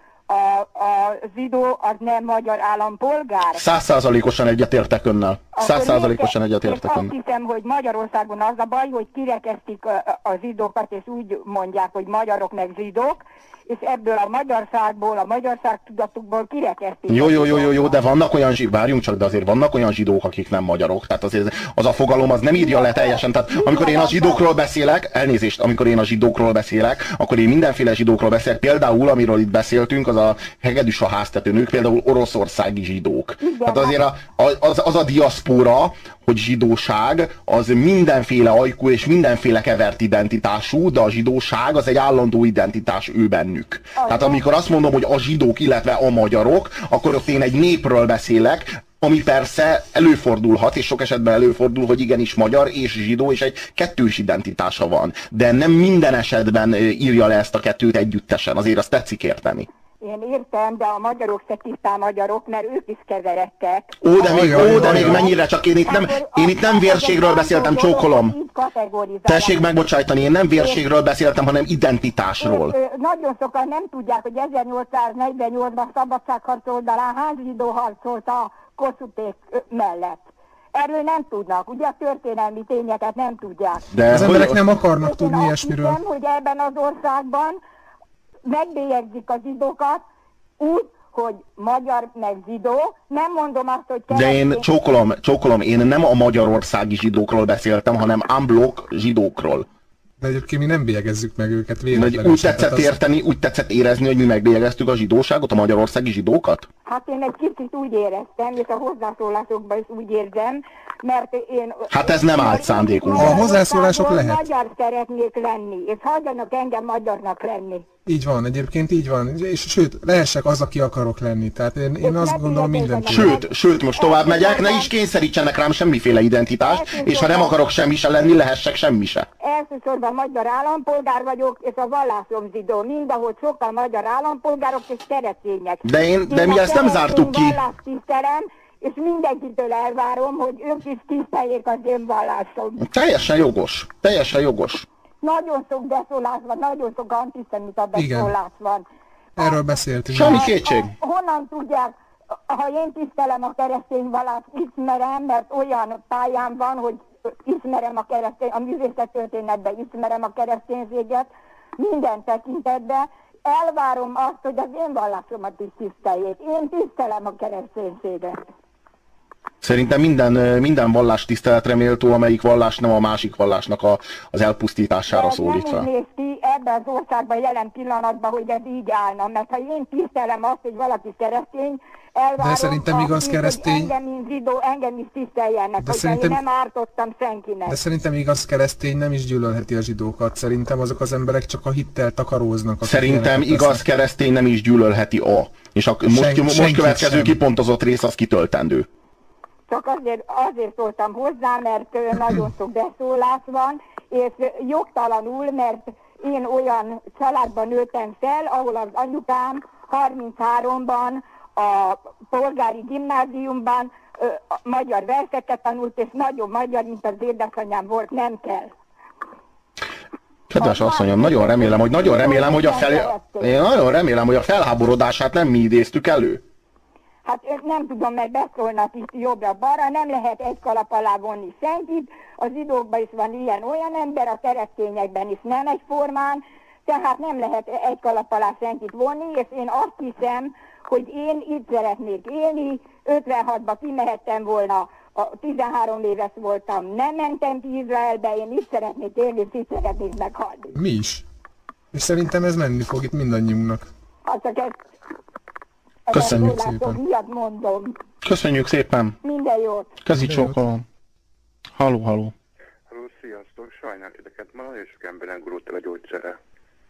A zsidó az nem magyar állampolgár? 100%-osan egyetértek önnel. 100%-osan egyetértek önnel. Azt hiszem, hogy Magyarországon az a baj, hogy kirekesztik a zsidókat, és úgy mondják, hogy magyarok meg zsidók, és ebből a magyarságból, a magyarság tudatukból kirekesztik. Jó, de vannak olyan várjunk csak, de azért vannak olyan zsidók, akik nem magyarok. Tehát azért az a fogalom az nem írja le teljesen. Tehát amikor én a zsidókról beszélek, elnézést, amikor én a zsidókról beszélek, akkor én mindenféle zsidókról beszélek. Például, amiről itt beszéltünk, az a hegedűs a háztetőnők, például oroszországi zsidók. Tehát azért az a diaszpóra, hogy zsidóság az mindenféle ajkú és mindenféle kevert identitású, de a zsidóság az egy állandó identitás ő bennük. Tehát amikor azt mondom, hogy a zsidók, illetve a magyarok, akkor ott én egy népről beszélek, ami persze előfordulhat, és sok esetben előfordul, hogy igenis magyar és zsidó, és egy kettős identitása van. De nem minden esetben írja le ezt a kettőt együttesen, azért azt tetszik érteni. Én értem, de a magyarok se tisztán magyarok, mert ők is keveredtek. De még mennyire, csak én itt nem vérségről beszéltem, csókolom. Tessék megbocsájtani, én nem vérségről beszéltem, hanem identitásról. Nagyon sokan nem tudják, hogy 1848-ban szabadságharc oldalán hány zsidó harcolt a Kossuth mellett. Erről nem tudnak, ugye a történelmi tényeket nem tudják. De az emberek nem akarnak tudni ilyesmiről. Én hogy ebben az országban megbélyegzik a zsidókat úgy, hogy magyar meg zsidó. Nem mondom azt, hogy de én csókolom, én nem a magyarországi zsidókról beszéltem, hanem en bloc zsidókról. De egyébként mi nem bélyegezzük meg őket véletlenül. Úgy tetszett érteni, úgy tetszett érezni, hogy mi megbélyegeztük a zsidóságot, a magyarországi zsidókat? Hát én egy kicsit úgy éreztem, és a hozzászólásokban is úgy érzem, mert én... Hát ez nem állt szándékunk. A hozzászólások lehet. Magyar szeretnék lenni, és hagyjanak engem magyarnak lenni. Így van, egyébként így van. És sőt, lehessek az, aki akarok lenni. Tehát én azt gondolom mindent. Sőt, most tovább megyek, ne is kényszerítsenek rám semmiféle identitást, és ha nem akarok semmi se lenni, lehessek semmi se. Elsősorban magyar állampolgár vagyok, és a vallásom zsidó. Mindahogy sokkal magyar állampolgárok és keresztények. De mi ezt nem zártuk ki. És mindenkitől elvárom, hogy ők is tiszteljék az én vallásom. Teljesen jogos. Nagyon sok beszólás van, nagyon sok antiszemita beszólás van. Erről beszéltünk. Semmi kétség. Honnan tudják, ha én tisztelem a keresztény vallást, ismerem, mert olyan pályám van, hogy ismerem a művészettörténetben ismerem a kereszténységet, minden tekintetben. Elvárom azt, hogy az én vallásomat is tiszteljék. Én tisztelem a kereszténységet. Szerintem minden vallás tiszteletre méltó, amelyik vallás nem a másik vallásnak az elpusztítására szólít fel. Nem néz ki ebben az országban jelen pillanatban, hogy ez így állna, mert ha én tisztelem azt, hogy valaki keresztény, elvárom, de szerintem igaz keresztény... engem is tiszteljenek, hogy én nem ártottam senkinek. De szerintem igaz keresztény nem is gyűlölheti a zsidókat. Szerintem azok az emberek csak a hittel takaróznak. Szerintem igaz keresztény nem is gyűlölheti a. És most következő kipontozott rész az kitöltendő. Csak azért szóltam hozzá, mert nagyon sok beszólás van, és jogtalanul, mert én olyan családban nőttem fel, ahol az anyukám 33-ban a polgári gimnáziumban magyar verseket tanult, és nagyon magyar, mint az édesanyám volt, nem kell. Kedves asszonyom, nagyon remélem, hogy a felháborodását nem mi idéztük elő. Hát nem tudom, mert beszólnak itt jobbra-balra, nem lehet egy kalap alá vonni senkit, az zsidókban is van ilyen-olyan ember, a keresztényekben is nem egyformán, tehát nem lehet egy kalap alá senkit vonni, és én azt hiszem, hogy én itt szeretnék élni, 56-ba kimehettem volna, 13 éves voltam, nem mentem ki Izraelbe, én itt szeretnék élni, és itt szeretnék meghalni. Mi is. És szerintem ez menni fog itt mindannyiunknak. Hát csak ezt köszönjük szépen. Miatt mondom. Köszönjük szépen. Minden jót. Kezi csókolom. Halló. Sziasztok, sajnálom titeket, ma nagyon sok emberen gurult el a gyógyszere.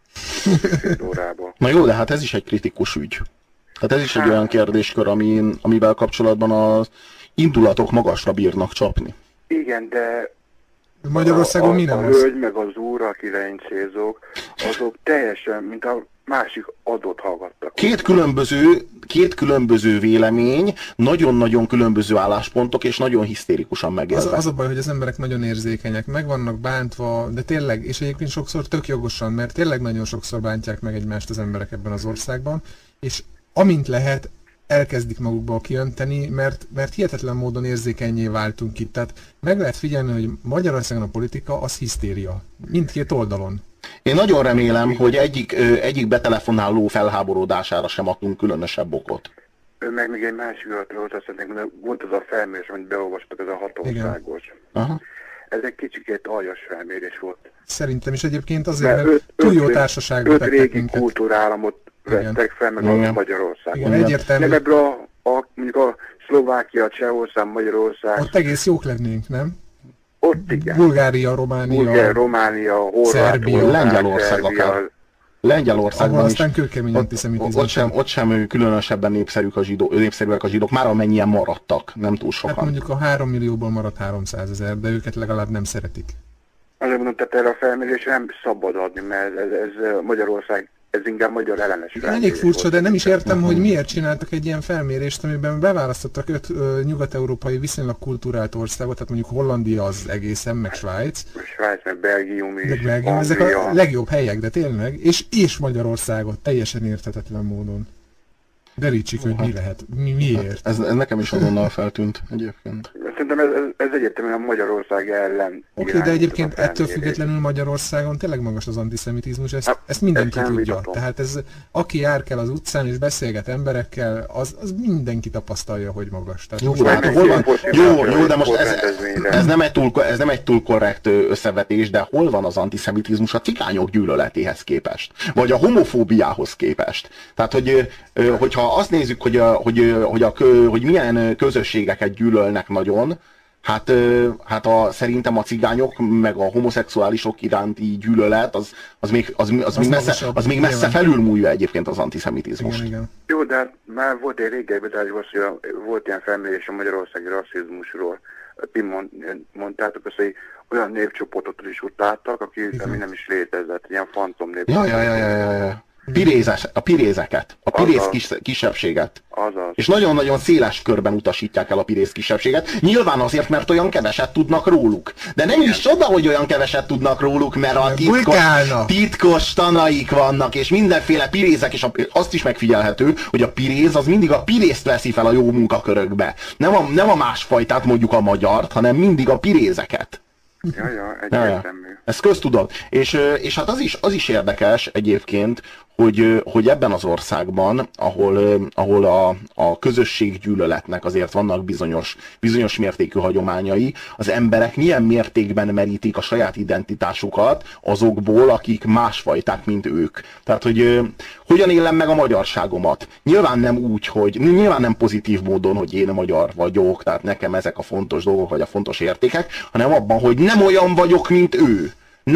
Na jó, de hát ez is egy kritikus ügy. Tehát ez is egy olyan kérdéskör, amivel kapcsolatban az indulatok magasra bírnak csapni. Igen, de Magyarországon mi nem a hölgy meg az úr, akire én célzok, azok teljesen, másik adót hallgattak. Két különböző vélemény, nagyon-nagyon különböző álláspontok, és nagyon hisztérikusan megélve. Az a baj, hogy az emberek nagyon érzékenyek, meg vannak bántva, de tényleg, és egyébként sokszor tök jogosan, mert tényleg nagyon sokszor bántják meg egymást az emberek ebben az országban, és amint lehet, elkezdik magukból kiönteni, mert hihetetlen módon érzékenyé váltunk itt. Tehát meg lehet figyelni, hogy Magyarországon a politika az hisztéria. Mindkét oldalon. Én nagyon remélem, hogy egyik betelefonáló felháborodására sem adtunk különösebb okot. Meg még egy másik ötletet szeretnék mondani, volt az a felmérés, amit beolvastak, ez a 6 országos. Ez egy kicsikét aljas felmérés volt. Szerintem is egyébként azért, mert túl jó társaságban 5 régi kultúrállamot vettek fel, meg a Magyarországon. Igen, egyértelmű. Nem ebből mondjuk a Szlovákia, Csehország, Magyarország. Ott egész jók lennénk, nem? Ott igen. Bulgária, Románia, Horvátország, Lengyelország akár. Lengyelországban is. Aztán kőkemény antiszemitizmus. Ott sem különösebben népszerűek a zsidók, már amennyien maradtak, nem túl sokan. Hát mondjuk a 3 millióból maradt 300 000, de őket legalább nem szeretik. Azért mondom, tehát erre a felmérésre nem szabad adni, mert ez Magyarország, ez inkább magyar ellenes felmérés. Elég furcsa, de nem is értem, hogy miért csináltak egy ilyen felmérést, amiben beválasztottak 5 nyugat-európai viszonylag kulturált országot, tehát mondjuk Hollandia az egészen, meg Svájc. Svájc, meg Belgium is. Belgium, ezek a legjobb helyek, de tényleg, és Magyarországot teljesen érthetetlen módon. Derítsük, hogy mi lehet, miért. Ez nekem is azonnal feltűnt egyébként. Szerintem ez egyértelműen Magyarország ellen. Oké, de egyébként ettől függetlenül Magyarországon tényleg magas az antiszemitizmus, ezt mindenki tudja. Tehát aki járkál az utcán és beszélget emberekkel, az mindenki tapasztalja, hogy magas. Tehát jó, de most ez nem egy túl korrekt összevetés, de hol van az antiszemitizmus a cigányok gyűlöletéhez képest? Vagy a homofóbiához képest? Tehát, hogyha azt nézzük, hogy milyen közösségeket gyűlölnek nagyon, szerintem a cigányok meg a homoszexuálisok iránti gyűlölet az még messze felülmúlja egyébként az antiszemitizmust. Igen. Jó, de hát már volt egy régebbi adásban, hogy volt ilyen felmérés a magyarországi rasszizmusról. Ti mondtátok azt, hogy olyan népcsoportot is utáltak, ami nem is létezett, ilyen fantom népcsoport. A pirézeket, a pirész kisebbséget. Azaz. És nagyon-nagyon széles körben utasítják el a pirész kisebbséget. Nyilván azért, mert olyan keveset tudnak róluk. De nem is csoda, hogy olyan keveset tudnak róluk, mert a titkos tanaik vannak, és mindenféle pirézek, és azt is megfigyelhető, hogy a piréz az mindig a pirészt veszi fel a jó munkakörökbe. Nem a másfajtát, mondjuk a magyart, hanem mindig a pirézeket. Egyértelmű. Ez köztudott. És hát az is érdekes egyébként, hogy ebben az országban, ahol a közösséggyűlöletnek azért vannak bizonyos mértékű hagyományai, az emberek milyen mértékben merítik a saját identitásukat azokból, akik másfajták, mint ők. Tehát, hogy hogyan élem meg a magyarságomat. Nyilván nem pozitív módon, hogy én magyar vagyok, tehát nekem ezek a fontos dolgok, vagy a fontos értékek, hanem abban, hogy nem olyan vagyok, mint ő.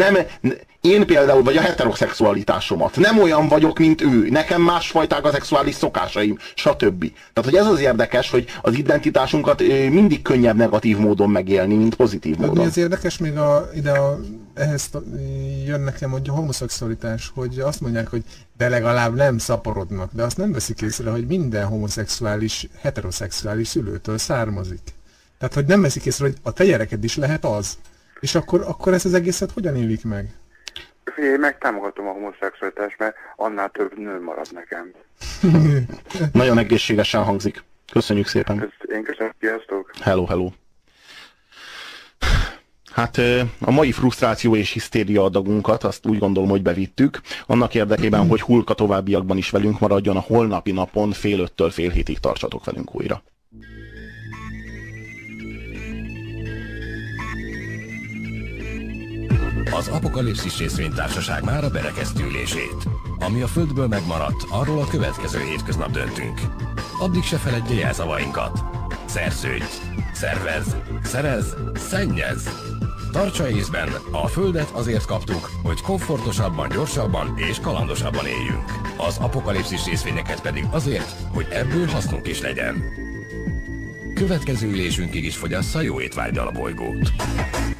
Én például, vagy a heteroszexualitásomat, nem olyan vagyok, mint ő, nekem másfajták a szexuális szokásaim, stb. Tehát, hogy ez az érdekes, hogy az identitásunkat mindig könnyebb negatív módon megélni, mint pozitív módon. Mi az érdekes, még ehhez jön nekem, hogy a homoszexualitás, hogy azt mondják, hogy de legalább nem szaporodnak, de azt nem veszik észre, hogy minden homoszexuális, heteroszexuális szülőtől származik. Tehát, hogy nem veszik észre, hogy a te gyereked is lehet az. És akkor ezt az egészet hogyan élik meg? Én megtámogatom a homoszexualitást, mert annál több nő marad nekem. Nagyon egészségesen hangzik. Köszönjük szépen. Én köszönöm, sziasztok. Hello. Hát a mai frusztráció és hisztéria adagunkat azt úgy gondolom, hogy bevittük. Annak érdekében, hogy Hulka továbbiakban is velünk maradjon, a holnapi napon 4:30-től 5:30 tartsatok velünk újra. Az Apokalipszis részvénytársaság már a berekeztülését. Ami a Földből megmaradt, arról a következő hétköznap döntünk. Addig se feledje jelszavainkat. Szerződj, szervezz, szerezz, szennyezz. Tartsa észben, a Földet azért kaptuk, hogy komfortosabban, gyorsabban és kalandosabban éljünk. Az Apokalipszis részvényeket pedig azért, hogy ebből hasznunk is legyen. Következő ülésünkig is fogyassza jó étvággyal a bolygót.